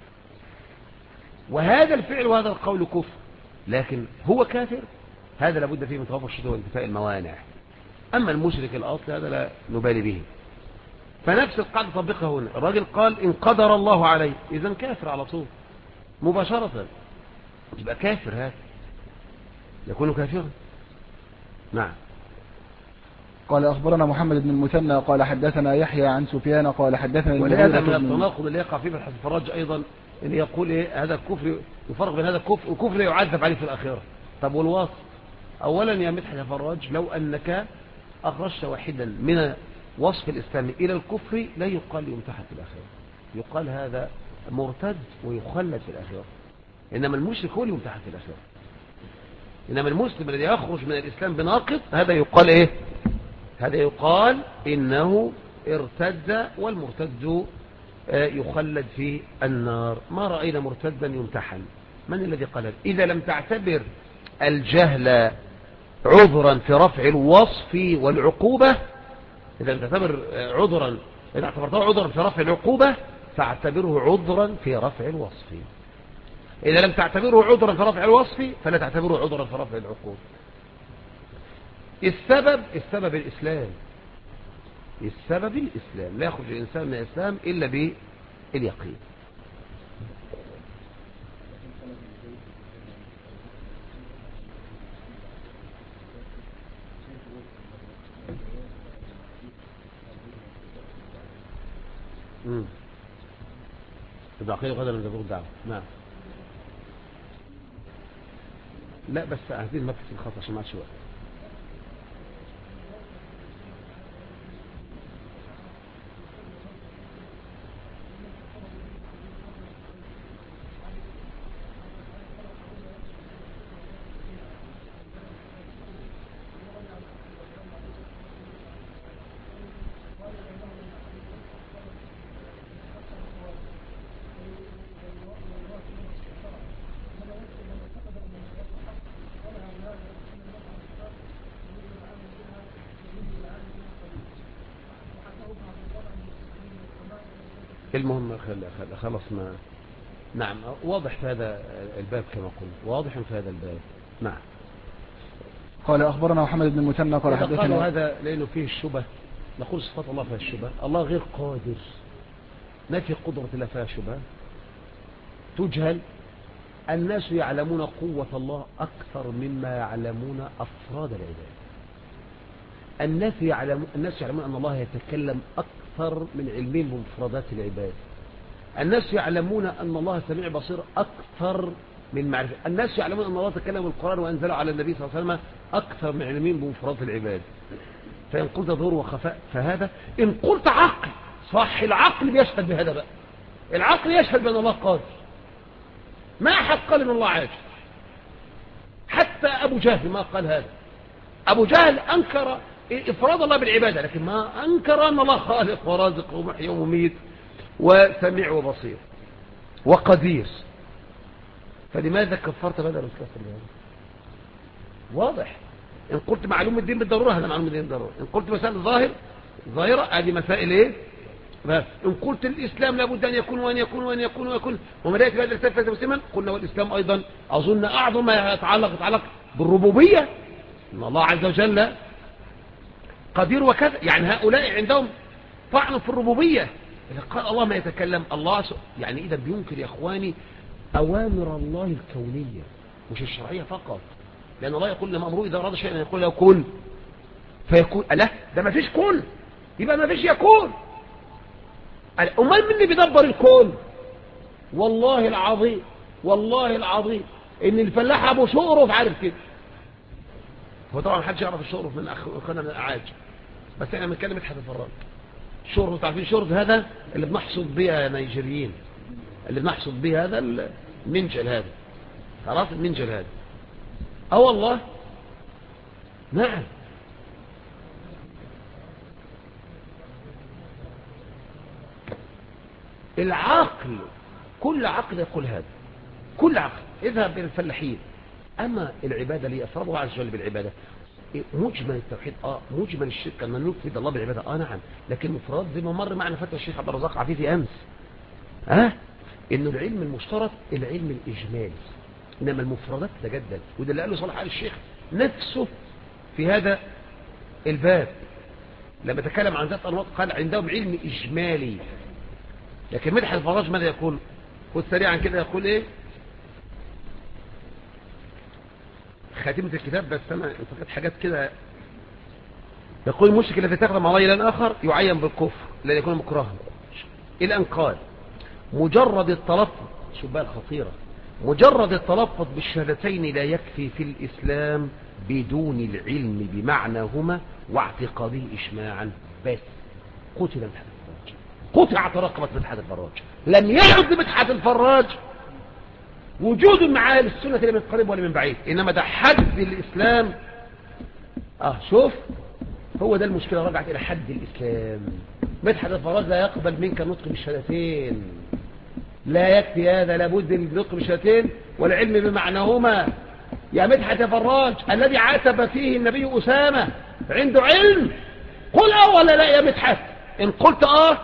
وهذا الفعل وهذا القول كفر. لكن هو كافر هذا لابد فيه من توافر الشروط وانتفاء الموانع. أما المشرك الأصل هذا لا نبالي به. فنفس القاعدة طبقها هنا. الراجل قال إن قدر الله عليه، إذن كافر على طول مباشرة، يبقى كافر، هذا يكون كافرا. نعم. قال أخبرنا محمد بن المثنى قال حدثنا يحيى عن سفيان قال حدثنا ولهذا من التناقض اللي يقع فيه في الفراج أيضا إن يقول إيه هذا الكفر، يفرق بين هذا الكفر وكفر يعذب عليه في الآخرة. طب والوصف؟ أولا يا مدحت يا فراج، لو أنك أخرجت واحدا من وصف الإسلام إلى الكفر لا يقال يمتحن في الآخرة، يقال هذا مرتد ويخلد في الآخرة. إنما المشرك هو اللي يمتحن في الآخرة. إنما المسلم الذي يخرج من الإسلام بناقض هذا يقال إيه؟ هذا يقال إنه ارتد، والمرتد يخلد في النار. ما رأينا مرتدا يمتحن. من الذي قال هذا؟ إذا لم تعتبر الجهل عذرا في رفع الوصف والعقوبة، إذا لم تعتبر عذرا، إذا اعتبرته عذرا في رفع العقوبة فاعتبره عذرا في رفع الوصف. إذا لم تعتبره عذرا في رفع الوصف فلا تعتبره عذرا في رفع العقوبة. السبب الإسلام، السبب الإسلام. لا يخرج الإنسان من الإسلام إلا باليقين. العقيدة غدا من ذبور الدعوة. نعم. لا بس عايزين ما في الخط عشان ما عادش وقت. المهم خلص ما. نعم واضح في هذا الباب كما قلت، واضح في هذا الباب. نعم. قال أخبرنا محمد بن المثنى قال حدثنا. هذا لأنه فيه الشبه، نقول صفات الله فيها الشبه، الله غير قادر، نفي قدرة الله فيها شبه، تجهل. الناس يعلمون قوة الله أكثر مما يعلمون أفراد العباد. الناس يعلمون أن الله يتكلم أكثر من علمهم بمفردات العباد. الناس يعلمون أن الله سميع بصير أكثر من معرفة. الناس يعلمون أن الله تكلم القرآن وأنزله على النبي صلى الله عليه وسلم أكثر من علمهم بمفردات العباد. فإن قلت ظهور وخفاء فهذا، إن قلت عقل صح، العقل بيشهد بهذا بقى. العقل يشهد بأن الله قادر. ما أحد قال أن الله عاجز، حتى أبو جهل ما قال هذا. أبو جهل أنكر إفراد الله بالعبادة، لكن ما أنكر أن الله خالق ورازق ومحيي ومميت وسميع وبصير وقدير. فلماذا كفرت بدل الكفر بهذا؟ واضح. إن قلت معلوم الدين بالضرورة هذا معلوم الدين بالضرورة. إن قلت مسائل ظاهرة هذه مسائل إيه بس. إن قلت الإسلام لابد أن يكون وأن يكون وأن يكون ويكون ومن بهذا السلف مسلما، قلنا والإسلام أيضا أظن أعظم ما يتعلق بالربوبية، إن الله عز وجل قدير وكذا. يعني هؤلاء عندهم طعن في الربوبية. إذا قال الله ما يتكلم الله يعني إذا بينكر يا إخواني أوامر الله الكونية مش الشرعية فقط. لأن الله يقول لما أمره إذا أراد شيئا يقول له كن فيكون. لا ده ما فيش كن يبقى ما فيش يكون. أمال من اللي بيدبر الكون؟ والله العظيم والله العظيم إن الفلاح أبو شقرف عارف كده. هو طبعا محدش يعرف الشقرف من أخونا من الأعاج، بس احنا بنتكلم مدحت الفراج. الشقرف تعرفين الشقرف هذا اللي بنحصد بيه يا نيجيريين، اللي بنحصد بيه هذا المنجل هذا، خلاص المنجل هذا. والله نعم. العقل كل عقل يقول هذا، كل عقل. اذهب الى الفلاحين. اما العبادة اللي افرضها عز وجل بالعبادة، مجمل التوحيد مجمل الشرك ان نفرد الله بالعباده نعم، لكن مفرد زي ما مر معنا فتوى الشيخ عبد الرزاق عفيفي امس انه العلم المشترك العلم الاجمالي، انما المفردات تجدد، وده اللي قاله صالح آل الشيخ نفسه في هذا الباب لما تكلم عن ذات انواط، قال عندهم علم اجمالي. لكن مدحت الفراج ماذا يقول؟ خد سريعا كده، يقول ايه خاتمة الكتاب، بس انا انتقدت حاجات كده. يقول المشرك الذي تقدم عليه الى اخر يعين بالكفر لان يكون مكرها، الى ان قال مجرد التلفظ، شوف بقى الخطيرة، مجرد التلفظ بالشهادتين لا يكفي في الاسلام بدون العلم بمعناهما واعتقاده اجماعا. بس قتل مدحت الفراج، قطعت رقبة مدحت الفراج، لم يعد مدحت الفراج وجود مع اهل السنة لا من قريب ولا من بعيد، انما ده حد الاسلام. شوف هو ده المشكلة، رجعت الى حد الاسلام. مدحت الفراج لا يقبل منك النطق بالشهادتين، لا يكفي هذا، لابد من النطق بالشهادتين والعلم بمعناهما. يا مدحت الفراج الذي عاتب فيه النبي أسامة عنده علم، قل ولا لا يا مدحت؟ إن قلت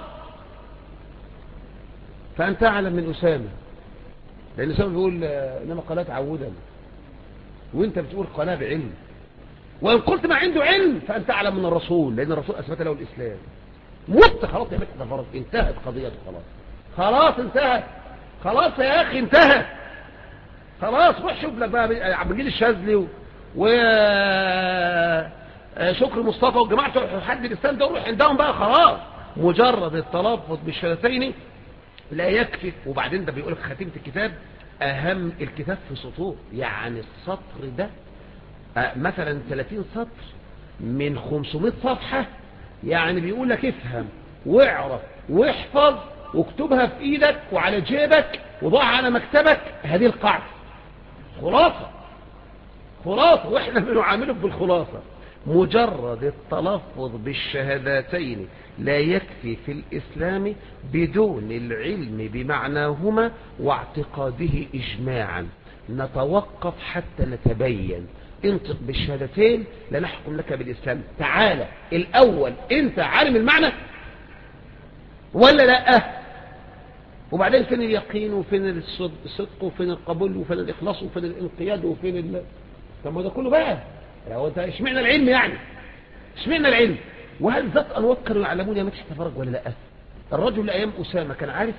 فأنت أعلم من أسامة، لأن أسامة بيقول إنما قالها تعودا، وإنت بتقول قالها بعلم. وإن قلت ما عنده علم فأنت أعلم من الرسول، لأن الرسول أثبت له الإسلام. مت خلاص يا مدحت الفراج، انتهت قضيته خلاص انتهت، خلاص يا أخي انتهت خلاص. روح شوف لك بقى عبد المجيد الشاذلي وشكر مصطفى وجماعة حد الإسلام ده، وروح عندهم بقى خلاص. مجرد التلفظ بالشهادتين لا يكفي. وبعدين ده بيقول لك خاتمة الكتاب أهم الكتاب في سطور، يعني السطر ده مثلا 30 سطر من 500 صفحة، يعني بيقول لك افهم واعرف واحفظ واكتبها في ايدك وعلى جيبك وضعها على مكتبك. هذه القاعدة خلاصة، واحنا بنعاملك بالخلاصة. مجرد التلفظ بالشهادتين لا يكفي في الإسلام بدون العلم بمعناهما واعتقاده إجماعا. نتوقف حتى نتبين. انطق بالشهادتين لا نحكم لك بالإسلام. تعالى الأول انت عالم المعنى ولا لا؟ وبعدين فين اليقين وفين الصدق وفين القبول وفين الإخلاص وفين الانقياد وفين طب ما ده كله بقى هو انت اشمعنى العلم؟ يعني اشمعنى العلم؟ وهل ذات انواط كانوا يعلمون يا مدحت الفراج ولا لا؟ الرجل ايام اسامه كان عارف،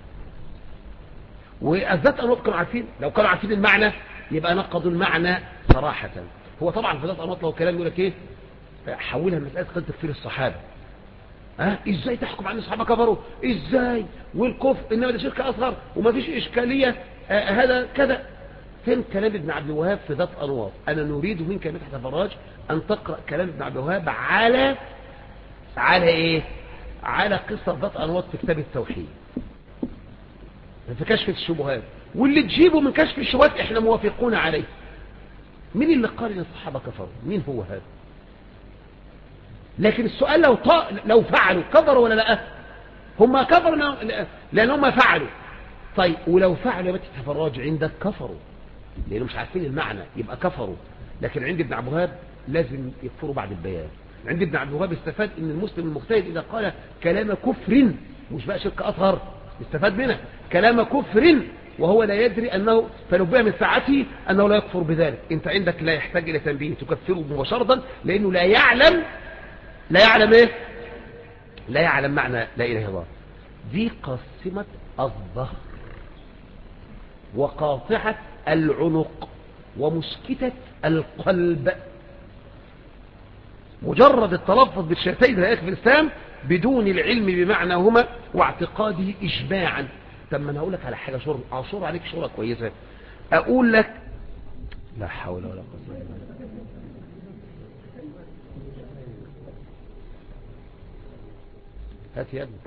والذات انواط كانوا عارفين. لو كانوا عارفين المعنى يبقى نقضوا المعنى صراحه. هو طبعا في ذات انواط له كلام يقول لك ايه، حولها مساله قد تكفير الصحابه. ازاي تحكم عن الصحابه كفروا؟ ازاي؟ والكفر انما ده شرك اصغر وما فيش اشكاليه، هذا كذا. فين كلام ابن عبد الوهاب في ذات انواط؟ انا نريد منك يا مدحت الفراج ان تقرا كلام ابن عبد الوهاب على ايه؟ على قصه ذات انواط في كتاب التوحيد في كشف الشبهات، واللي تجيبه من كشف الشبهات احنا موافقون عليه. مين اللي قال ان الصحابه كفروا؟ مين هو هذا؟ لكن السؤال لو فعلوا كفروا ولا لا؟ هم كفروا لان هم فعلوا. طيب ولو فعلوا يا مدحت الفراج عندك كفروا لانهم مش عارفين المعنى يبقى كفروا. لكن عند ابن عبد الوهاب لازم يكفروا بعد البيان. عند ابن عبد الوهاب استفاد ان المسلم المجتهد اذا قال كلام كفر، مش بقى شرك اصغر، استفاد منه كلام كفر وهو لا يدري انه فنبئ من ساعته انه لا يكفر بذلك. انت عندك لا يحتاج الى تنبيه، تكفره مباشره لانه لا يعلم ايه؟ لا يعلم معنى لا اله الا الله. دي قاسمة الظهر وقاطعة العنق ومسكتة القلب. مجرد التلفظ بالشهادتين لا يكفي الإسلام بدون العلم بمعناهما واعتقاده إجماعا. طب ما انا هقول لك على حاجة، عصور عليك شورة كويسة. اقول لك لا حول ولا قوة الا بالله. هات يا ابني.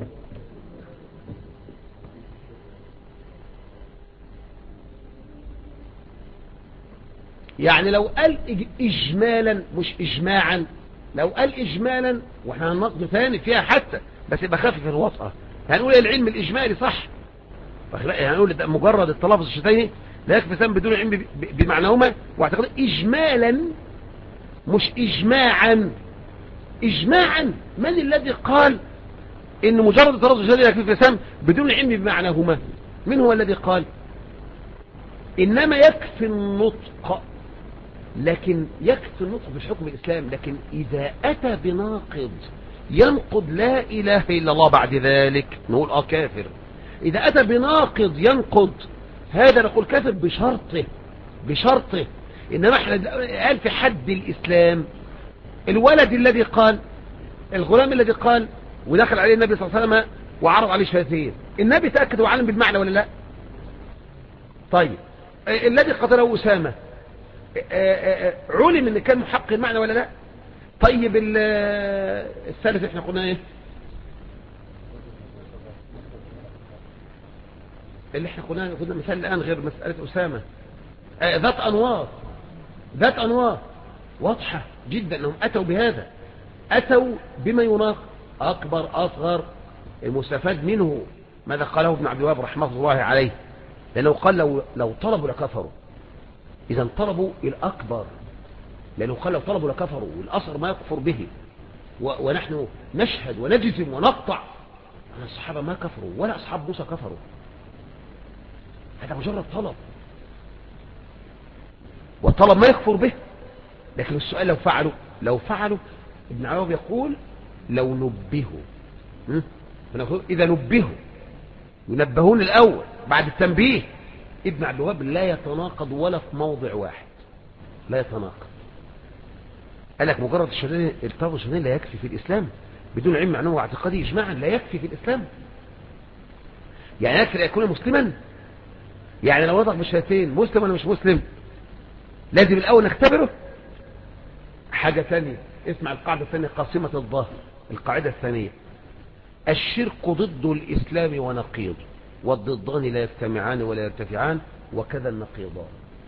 يعني لو قال اجمالا مش اجماعا، لو قال اجمالا واحنا هننقض ثاني فيها حتى بس يبقى خافف الوطأة، هنقول العلم الاجمالي صح، هنقول مجرد التلفظ الشتين لا يكفي سام بدون علم بمعناهما واعتقاد اجمالا مش إجماعا. إجماعا من الذي قال إن مجرد تردد الشهادة يكفي في الإسلام بدون علم بمعناهما؟ من هو الذي قال؟ إنما يكفي النطق، لكن يكفي النطق بالحكم الإسلام، لكن إذا أتى بناقض ينقض لا إله إلا الله بعد ذلك نقول كافر. إذا أتى بناقض ينقض هذا نقول كافر بشرطه. إنما احنا قال في حد الإسلام الولد الذي قال، الغلام الذي قال ودخل عليه النبي صلى الله عليه وسلم وعرض عليه شهادتين، النبي تأكد وعلم بالمعنى ولا لا؟ طيب الذي قتله أسامة علم ان كان محقق المعنى ولا لا؟ طيب الثالث احنا قلنا ايه اللي احنا قلنا مثال الان غير مسألة أسامة؟ ذات أنوار واضحة جدا انهم اتوا بهذا، اتوا بما يناقض اكبر اصغر. المستفاد منه ماذا قاله ابن عبد الوهاب رحمه الله عليه، لانه قال لو طلبوا لكفروا. إذا طلبوا الأكبر، لأنه قال لو طلبوا لكفروا، والأصغر ما يكفر به. ونحن نشهد ونجزم ونقطع أن الصحابة ما كفروا ولا أصحاب موسى كفروا، هذا مجرد طلب، والطلب ما يكفر به. لكن السؤال لو فعلوا ابن عواب يقول لو نبهوا، إذا نبهوا ينبهون الأول بعد التنبيه. ابن عبد الوهاب لا يتناقض ولا في موضع واحد، لا يتناقض. قال لك مجرد الشهادتين لا يكفي في الإسلام بدون علم معنوي واعتقادي إجماعا، لا يكفي في الإسلام. يعني يكفي أن يكون مسلما؟ يعني لو وضع بالشهادتين مسلم ولا مش مسلم لازم الأول نختبره. حاجة ثانية، اسمع القاعدة الثانية قاسمة الظاهر. القاعدة الثانية الشرك ضد الإسلام ونقيض، والضدان لا يجتمعان ولا يرتفعان، وكذا النقيضان.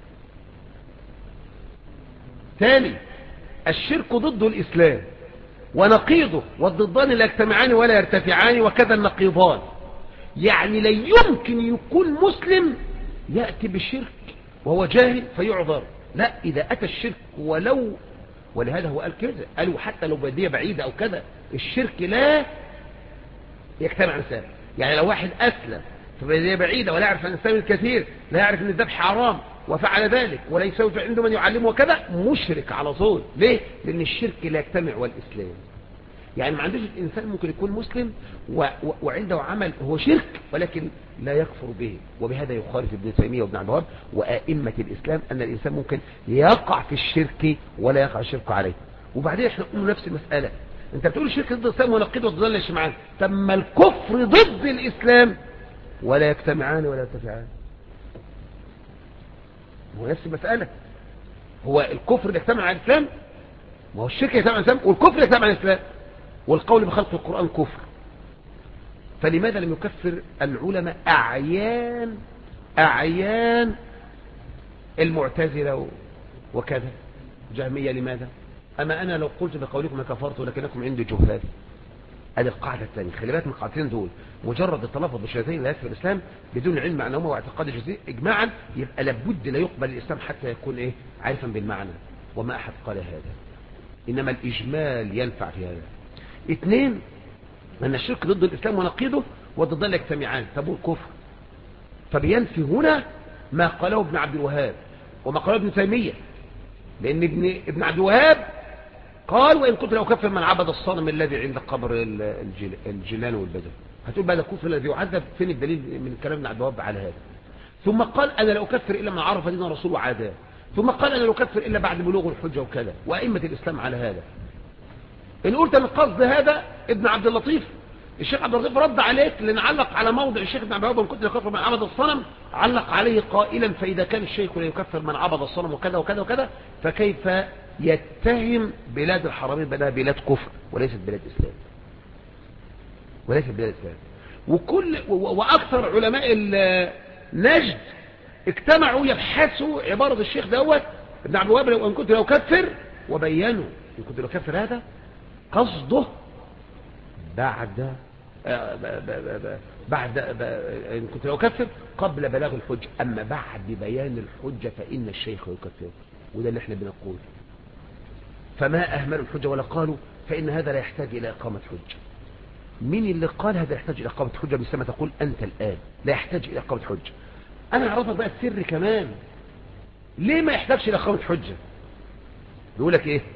ثاني الشرك ضد الإسلام ونقيضه، والضدان لا يجتمعان ولا يرتفعان، وكذا النقيضان. يعني لا يمكن يكون مسلم يأتي بالشرك وهو جاهل فيعذر، لا، إذا أتى الشرك ولهذا هو قال كذا، قالوا حتى لو بدية بعيدة أو كذا الشرك لا يجتمع الإنسان. يعني لو واحد أسلم في بدية بعيدة ولا يعرف عن الإسلام الكثير، لا يعرف أن الذبح حرام وفعل ذلك وليس عنده من يعلمه وكذا، مشرك على طول. ليه؟ لأن الشرك لا يجتمع والإسلام. يعني ما عندوش الإنسان ممكن يكون مسلم وعنده عمل هو شرك ولكن لا يكفر به. وبهذا يخالف ابن تيمية وابن عبد الوهاب وأئمة الإسلام أن الإنسان ممكن يقع في الشرك ولا يقع الشرك عليه. وبعدين احنا نقول نفس المسألة، انت بتقول الشرك ضد الإسلام ونقيضه والضلال لا يجتمعان، طب ما الكفر ضد الإسلام ولا يجتمعان ولا يرتفعان؟ هو نفس المسألة، هو الكفر يجتمع على الإسلام، ما هو الشرك يجتمع على الإسلام والكفر يجتمع على الإسلام، والقول بخلق القرآن كفر. فلماذا لم يكفر العلماء أعيان المعتزلة وكذا جهمية؟ لماذا؟ أما أنا لو قلت بقولكم كفرت ولكنكم عندي جهال. هذه القاعدة الثانية، خلي بالك من القاعدتين دول. مجرد التلفظ بالشهادتين لا يكفي الإسلام بدون علم معنوي واعتقاد جزئي إجماعا، يبقى لابد لا يقبل الإسلام حتى يكون عارفا بالمعنى، وما أحد قال هذا، إنما الإجمال ينفع في هذا. اثنين، أن الشرك ضد الإسلام ونقيضه والضدان لا يجتمعان، طب الكفر فبينفي هنا ما قاله ابن عبد الوهاب وما قاله ابن تيمية، لأن ابن عبد الوهاب قال وإن كنت لو أكفر من عبد الصنم الذي عند قبر الجيلان والبدر. هتقول بقى ده الكفر الذي يعذب، فين الدليل من كلام ابن عبد الوهاب على هذا؟ ثم قال أنا لا أكفر إلا من عرف دين الرسول وعاداه، ثم قال أنا لا أكفر إلا بعد بلوغ الحجة وكذا، وأئمة الإسلام على هذا. إن قلت من قصد هذا ابن عبد اللطيف، الشيخ عبد اللطيف رد عليك لأن علق على موضع الشيخ ابن عبد الوهاب وإن كنت لا أكفر من عبد الصنم، علق عليه قائلا فإذا كان الشيخ لا يكفر من عبد الصنم وكذا وكذا وكذا، فكيف يتهم بلاد الحرمين بأنها بلاد كفر وليست بلاد إسلام، وليست بلاد إسلام. وأكثر علماء النجد اجتمعوا يبحثوا عبارة الشيخ دوت ابن عبد الوهاب وإن كنت لا أكفر، وبينوا إن كنت لا أكفر هذا قصده بعد إن كنت لا أكفر قبل بلاغ الحجة، أما بعد بيان الحجة فإن الشيخ يكفر. وده اللي احنا بنقول. فما أهملوا الحجة ولا قالوا فإن هذا لا يحتاج إلى إقامة حجة. مين اللي قال هذا يحتاج إلى إقامة حجة مثل ما تقول أنت الآن لا يحتاج إلى إقامة حجة؟ أنا أعرفك بقى السر كمان ليه ما يحتاجش إلى إقامة حجة. بيقول لك إيه؟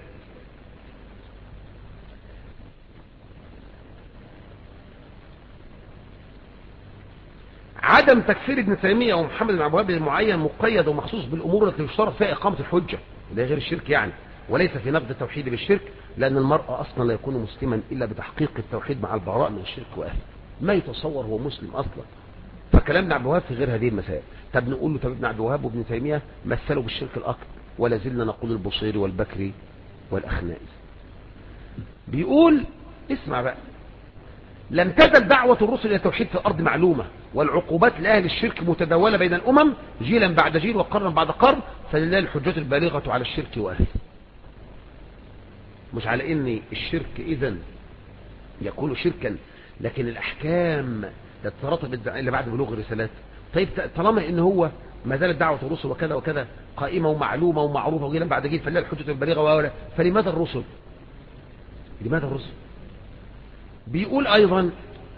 عدم تكفير ابن تيمية ومحمد بن عبد الوهاب المعين مقيد ومخصوص بالأمور التي يشترط فيها إقامة الحجة، ده غير الشرك يعني، وليس في نقد التوحيد بالشرك، لأن المرء أصلا لا يكون مسلما إلا بتحقيق التوحيد مع البراء من الشرك وأهله. ما يتصور هو مسلم أصلا. فكلام ابن عبد الوهاب في غير هذه المسائل. طب نقول له طب ابن عبد الوهاب وابن تيمية مثلوا بالشرك الأكبر، ولا زلنا نقول البصيري والبكري والأخنائي. بيقول اسمع بقى، لم تزل دعوة الرسل إلى التوحيد في الأرض معلومة، والعقوبات لأهل الشرك متداولة بين الأمم جيلا بعد جيل وقرنا بعد قرن، فلله الحجة البالغة على الشرك وأهله. مش على إن الشرك إذن يكون شركا لكن الأحكام تترتب اللي بعد بلوغ الرسالات. طيب طالما إن هو ما زالت دعوة الرسل وكذا وكذا قائمة ومعلومة ومعروفة وجيلا بعد جيل، فلله الحجة البالغة وأهله، فلماذا الرسل؟ لماذا الرسل؟ بيقول أيضا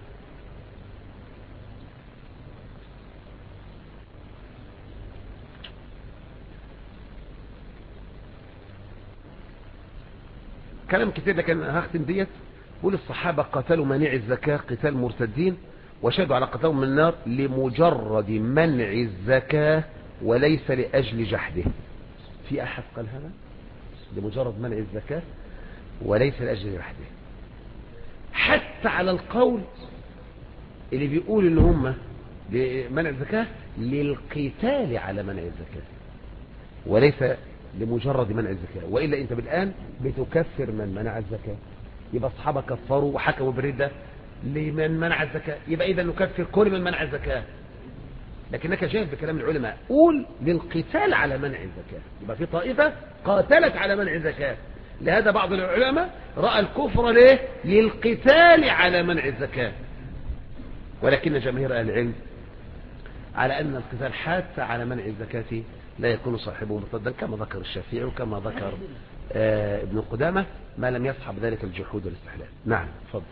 كلام كتير لكن هختم ديت. بيقول الصحابة قتلوا مانع الزكاة قتال مرتدين وشهدوا على قتلهم من النار لمجرد منع الزكاة وليس لأجل جحده. في أحد قال هذا؟ لمجرد منع الزكاة وليس لأجل جحده. حتى على القول اللي بيقول ان هم لمنع الزكاة للقتال على منع الزكاة وليس لمجرد منع الزكاة، وإلا انت بالآن بتكفر من منع الزكاة. يبقى الصحابة كفروا وحكموا بالردة لمن منع الزكاة، يبقى إذا نكفر كل من منع الزكاة. لكنك جاهل بكلام العلماء، قول للقتال على منع الزكاة، يبقى في طائفة قاتلت على منع الزكاة. لهذا بعض العلماء رأى الكفر ليه؟ للقتال على منع الزكاة. ولكن جماهير أهل العلم على أن القتال حتى على منع الزكاة لا يكون صاحبه مرتدا، كما ذكر الشافعي وكما ذكر ابن قدامة، ما لم يصحب ذلك الجحود والاستحلال. نعم تفضل.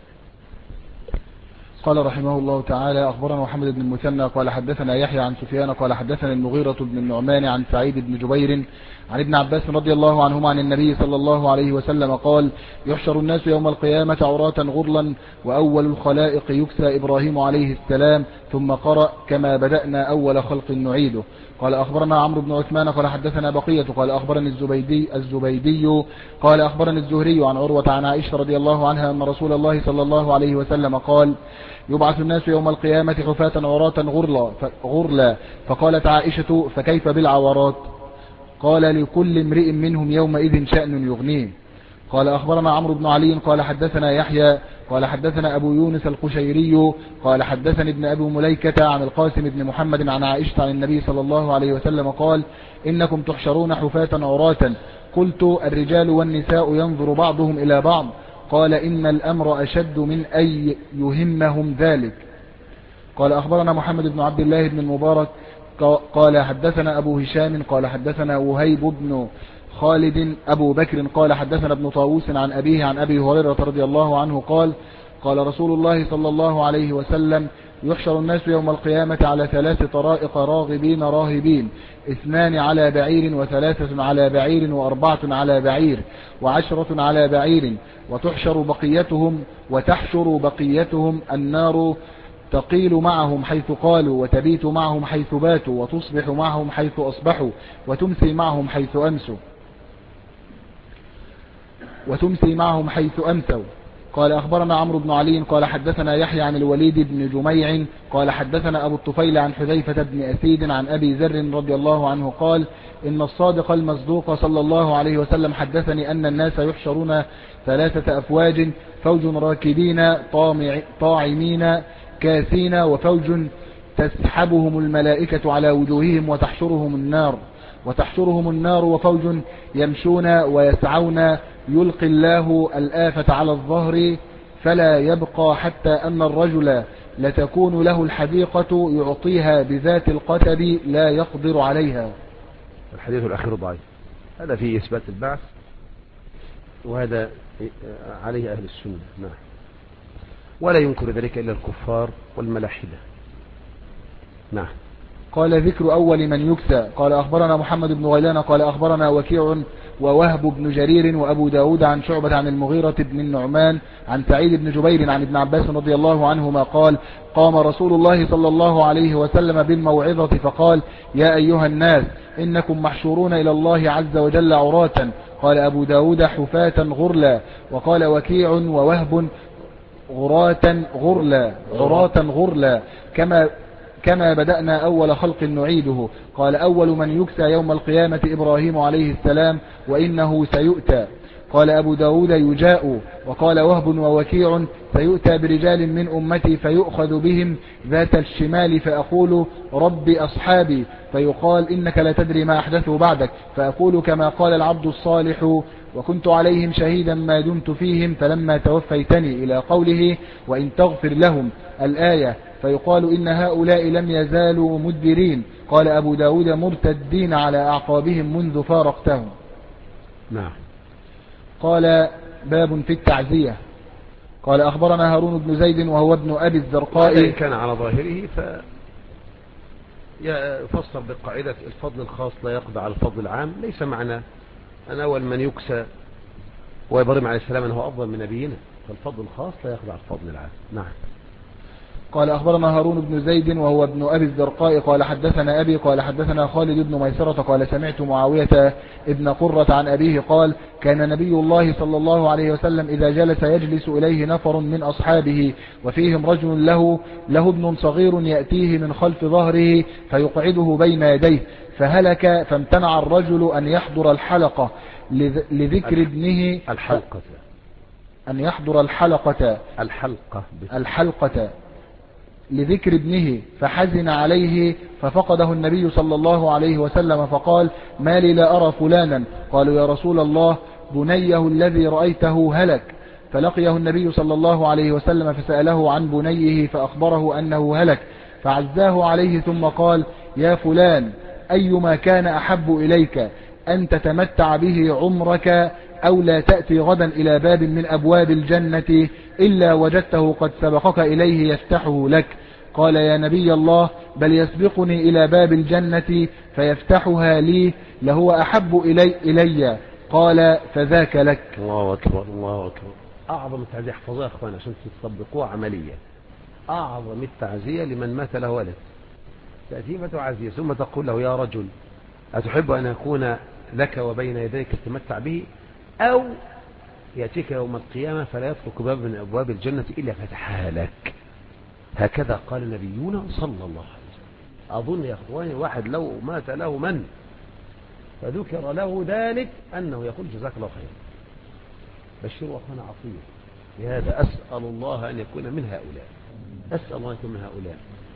قال رحمه الله تعالى: أخبرنا محمد بن المثنى قال حدثنا يحيى عن سفيان قال حدثنا المغيرة بن النعمان عن سعيد بن جبير عن ابن عباس رضي الله عنهما عن النبي صلى الله عليه وسلم قال: يحشر الناس يوم القيامة عراة غرلا، وأول الخلائق يكسى إبراهيم عليه السلام، ثم قرأ: كما بدأنا أول خلق نعيده. قال أخبرنا عمرو بن عثمان قال حدثنا بقية قال أخبرني الزبيدي قال أخبرني الزهري عن عروة عن عائشة رضي الله عنها أن رسول الله صلى الله عليه وسلم قال: يبعث الناس يوم القيامة حفاة عراة غرلا. فقالت عائشة: فكيف بالعورات؟ قال: لكل امرئ منهم يومئذ شأن يغنيه. قال أخبرنا عمرو بن علي قال حدثنا يحيى قال حدثنا أبو يونس القشيري قال حدثني ابن أبي مليكة عن القاسم بن محمد عن عائشة عن النبي صلى الله عليه وسلم قال: إنكم تحشرون حفاة عراة. قلت: الرجال والنساء ينظر بعضهم إلى بعض؟ قال: إن الأمر أشد من أن يهمهم ذلك. قال أخبرنا محمد بن عبد الله بن المبارك قال حدثنا أبو هشام قال حدثنا وهيب بن خالد أبو بكر قال حدثنا ابن طاووس عن أبيه عن أبي هريرة رضي الله عنه قال: قال رسول الله صلى الله عليه وسلم: يحشر الناس يوم القيامة على 3 طرائق راغبين راهبين، 2 على بعير و3 على بعير و4 على بعير و10 على بعير، وتحشر بقيتهم النار، تقيل معهم حيث قالوا وتبيت معهم حيث باتوا وتصبح معهم حيث أصبحوا وتمسي معهم حيث أمسوا. قال أخبرنا عمرو بن علي قال حدثنا يحيى عن الوليد بن جميع قال حدثنا أبو الطفيل عن حذيفة بن أسيد عن أبي ذر رضي الله عنه قال: إن الصادق المصدوق صلى الله عليه وسلم حدثني أن الناس يحشرون 3 أفواج: فوج راكبين طاعمين كاسين، وفوج تسحبهم الملائكة على وجوههم وتحشرهم النار، وفوج يمشون ويسعون يلقي الله الآفة على الظهر فلا يبقى، حتى أن الرجل لتكون له الحديقة يعطيها بذات القتب لا يقدر عليها. الحديث الأخير ضعيف، هذا فيه إثبات البعث وهذا عليه أهل السنة. نعم. ولا ينكر ذلك إلا الكفار والملاحدة. نعم. قال ذكر أول من يكسى. قال أخبرنا محمد بن غيلان قال أخبرنا وكيع ووهب بن جرير وأبو داود عن شعبة عن المغيرة بن النعمان عن سعيد بن جبير عن ابن عباس رضي الله عنهما قال قام رسول الله صلى الله عليه وسلم بالموعظة فقال يا أيها الناس إنكم محشورون إلى الله عز وجل عراة. قال أبو داود حفاة غرلا. وقال وكيع ووهب عراة غرلا كما بدأنا أول خلق نعيده. قال أول من يكسى يوم القيامة إبراهيم عليه السلام وإنه سيؤتى. قال أبو داود يجاء. وقال وهب ووكيع سيؤتى برجال من أمتي فيؤخذ بهم ذات الشمال فأقول رب أصحابي فيقال إنك لا تدري ما أحدثوا بعدك فأقول كما قال العبد الصالح وكنت عليهم شهيدا ما دمت فيهم فلما توفيتني إلى قوله وإن تغفر لهم الآية فيقال إن هؤلاء لم يزالوا مدبرين. قال أبو داود مرتدين على أعقابهم منذ فارقتهم. نعم. قال باب في التعزية. قال أخبرنا هارون بن زيد وهو ابن أبي الزرقاء. إن كان على ظاهره فيفسر بقاعدة الفضل الخاص لا يقضى على الفضل العام. ليس معنى أن أول من يكسى وإبراهيم عليه السلام أنه أفضل من نبينا، فالفضل الخاص لا يقضى على الفضل العام. نعم. قال أخبرنا هارون بن زيد وهو ابن أبي الزرقاء قال حدثنا أبي قال حدثنا خالد بن ميسرة قال سمعت معاوية ابن قرة عن أبيه قال كان نبي الله صلى الله عليه وسلم إذا جلس يجلس إليه نفر من أصحابه وفيهم رجل له ابن صغير يأتيه من خلف ظهره فيقعده بين يديه فهلك فامتنع الرجل أن يحضر الحلقة لذكر ابنه أن يحضر الحلقة لذكر ابنه فحزن عليه ففقده النبي صلى الله عليه وسلم فقال ما لي لا أرى فلانا. قالوا يا رسول الله بنيه الذي رأيته هلك. فلقيه النبي صلى الله عليه وسلم فسأله عن بنيه فأخبره أنه هلك فعزاه عليه ثم قال يا فلان أيما كان أحب إليك أن تتمتع به عمرك أو لا تأتي غدا إلى باب من أبواب الجنة إلا وجدته قد سبقك إليه يفتحه لك. قال يا نبي الله بل يسبقني إلى باب الجنة فيفتحها لي لهو أحب إلي. قال فذاك لك. الله أكبر الله أكبر. أعظم التعزية احفظوها يا أخوان عشان تطبقوها عمليا. أعظم التعزية لمن مات له ولد تأتي فتعزيه ثم تقول له يا رجل أتحب أن أكون لك وبين يديك تتمتع به أو يأتيك يوم القيامة فلا يطرق باب من أبواب الجنة إلا فتحها لك. هكذا قال نبينا صلى الله عليه وسلم. أظن يا أخواني واحد لو مات له من فذكر له ذلك أنه يقول جزاك الله خير بشروا أخونا عطية. لهذا أسأل الله أن يكون من هؤلاء. أسأل الله أن يكون من هؤلاء.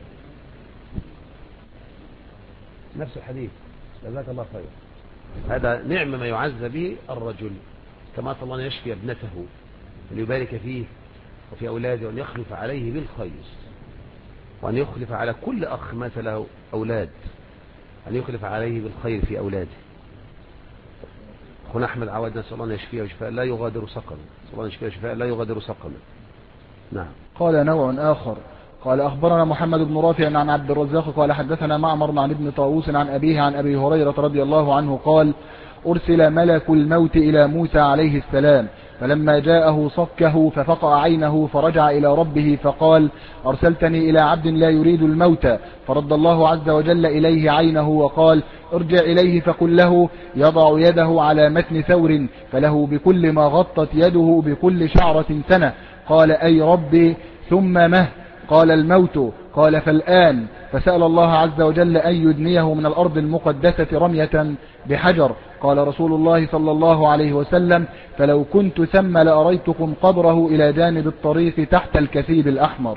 نفس الحديث جزاك الله خير. هذا نعم ما يعز به الرجل كما الله أن يشفي ابنته وليبارك فيه وفي أولاده وأن يخلف عليه بالخير وأن يخلف على كل أخ مات له أولاد أن يخلف عليه بالخير في أولاده. أخونا أحمد عواد نسأل الله أن يشفيه وشفاء لا يغادر سقما. نسأل الله أن يشفيه وشفاء لا يغادر سقما. نعم. قال نوع آخر. قال أخبرنا محمد بن رافع عن عبد الرزاق قال حدثنا معمر عن ابن طاووس عن أبيه عن أبي هريرة رضي الله عنه قال أرسل ملك الموت إلى موسى عليه السلام فلما جاءه صكه ففقع عينه فرجع إلى ربه فقال أرسلتني إلى عبد لا يريد الموت فرد الله عز وجل إليه عينه وقال ارجع إليه فقل له يضع يده على متن ثور فله بكل ما غطت يده بكل شعرة سنة. قال أي ربي ثم مه؟ قال الموت. قال فالآن. فسأل الله عز وجل أن يدنيه من الأرض المقدسة رمية بحجر. قال رسول الله صلى الله عليه وسلم فلو كنت ثم لأريتكم قبره إلى جانب الطريق تحت الكثيب الأحمر.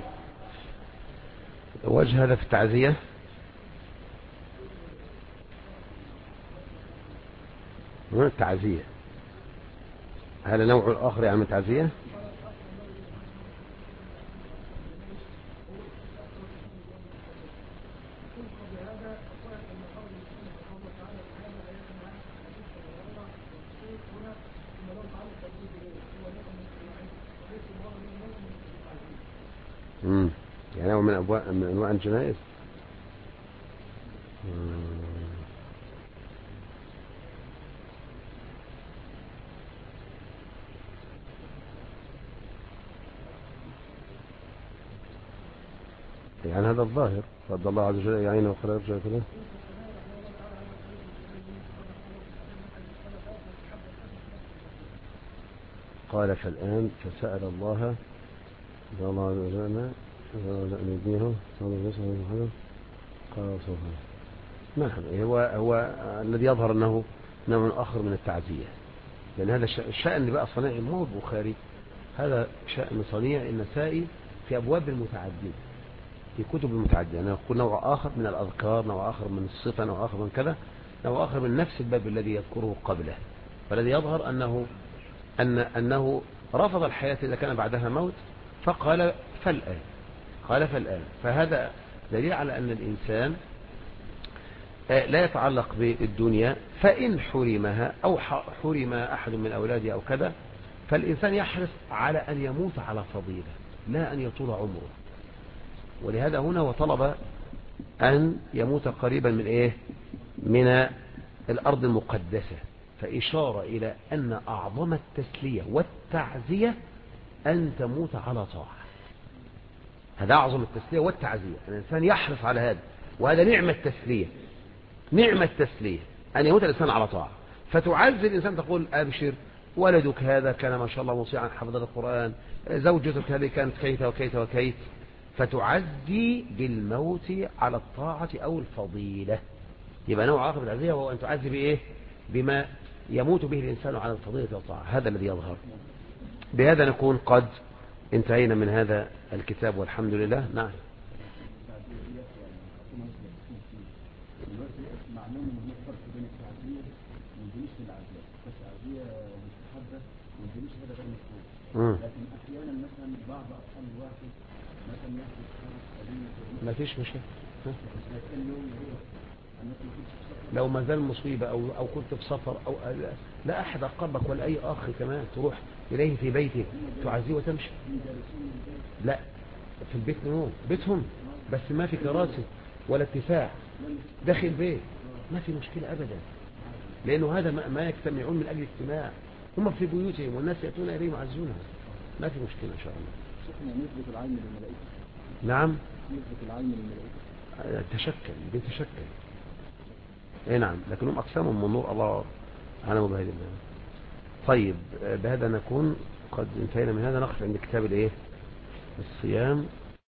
وجه هذا في التعزية التعزية هذا نوع آخر يعني من التعزية. يعني هو من أنواع الجنائز. يعني هذا الظاهر رد الله عز وجل يعينه وقد يرجع كده. قال فالآن فسأل الله عز وجل أن يبنيه قال صوفا. نعم هو الذي يظهر أنه نوع آخر من التعزية، لأن هذا الشأن بقى صنيع مو البخاري، هذا شأن صنيع النسائي في أبواب المتعددة، في كتب المتعددة، يعني يقول نوع آخر من الأذكار، نوع آخر من الصفة، نوع آخر من كذا، نوع آخر من نفس الباب الذي يذكره قبله. فالذي يظهر أنه رفض الحياة إذا كان بعدها موت، فقال فالآن. فهذا دليل على أن الإنسان لا يتعلق بالدنيا، فإن حرمها أو حرم أحد من أولاده أو كذا، فالإنسان يحرص على أن يموت على فضيلة، لا أن يطول عمره. ولهذا هنا وطلب أن يموت قريبا من الأرض المقدسة، فإشارة إلى أن أعظم التسلية والتعزية أن تموت على طاعة. هذا أعظم التسلية والتعزية، الإنسان يحرص على هذا، وهذا نعمة التسلية أن يموت الإنسان على طاعة. فتعزي الإنسان، تقول أبشر، ولدك هذا كان ما شاء الله مطيعا حفظ القرآن، زوجتك هذه كانت كيت وكيت وكيت، فتعزي بالموت على الطاعة أو الفضيلة. يبقى نوع آخر من التعزية هو أن تعزي بما يموت به الإنسان على الفضيلة والطاعة. هذا الذي يظهر. بهذا نكون قد انتهينا من هذا الكتاب والحمد لله. نعم. معلوم ان هناك فرق بين التعزية والجلوس في العزاء، فالتعزية مستحبة والجلوس هذا غير مشروع. لكن احيانا مثلا بعض اطفال الواحد مثلا ياخذ خرج قليل ما فيش مشكلة. لو ما زال مصيبة أو كنت في سفر أو لا أحد أقربك ولا أي أخ كمان تروح إليه في بيته تعزيه وتمشي. لا، في البيت نوم بيتهم، بس ما في كراسي ولا اتساع داخل البيت، ما في مشكلة أبدا، لأنه هذا ما يجتمعون من أجل اجتماع، هم في بيوتهم والناس يأتون إليهم يعزونها، ما في مشكلة إن شاء الله. نسبة العين للملائكة. نعم. نسبة العين للملائكة بيتشكل. اي نعم، لكنهم أقسامهم من نور الله أعلم بهذه الله. طيب، بهذا نكون قد انتهينا من هذا. نقف عند كتاب الصيام.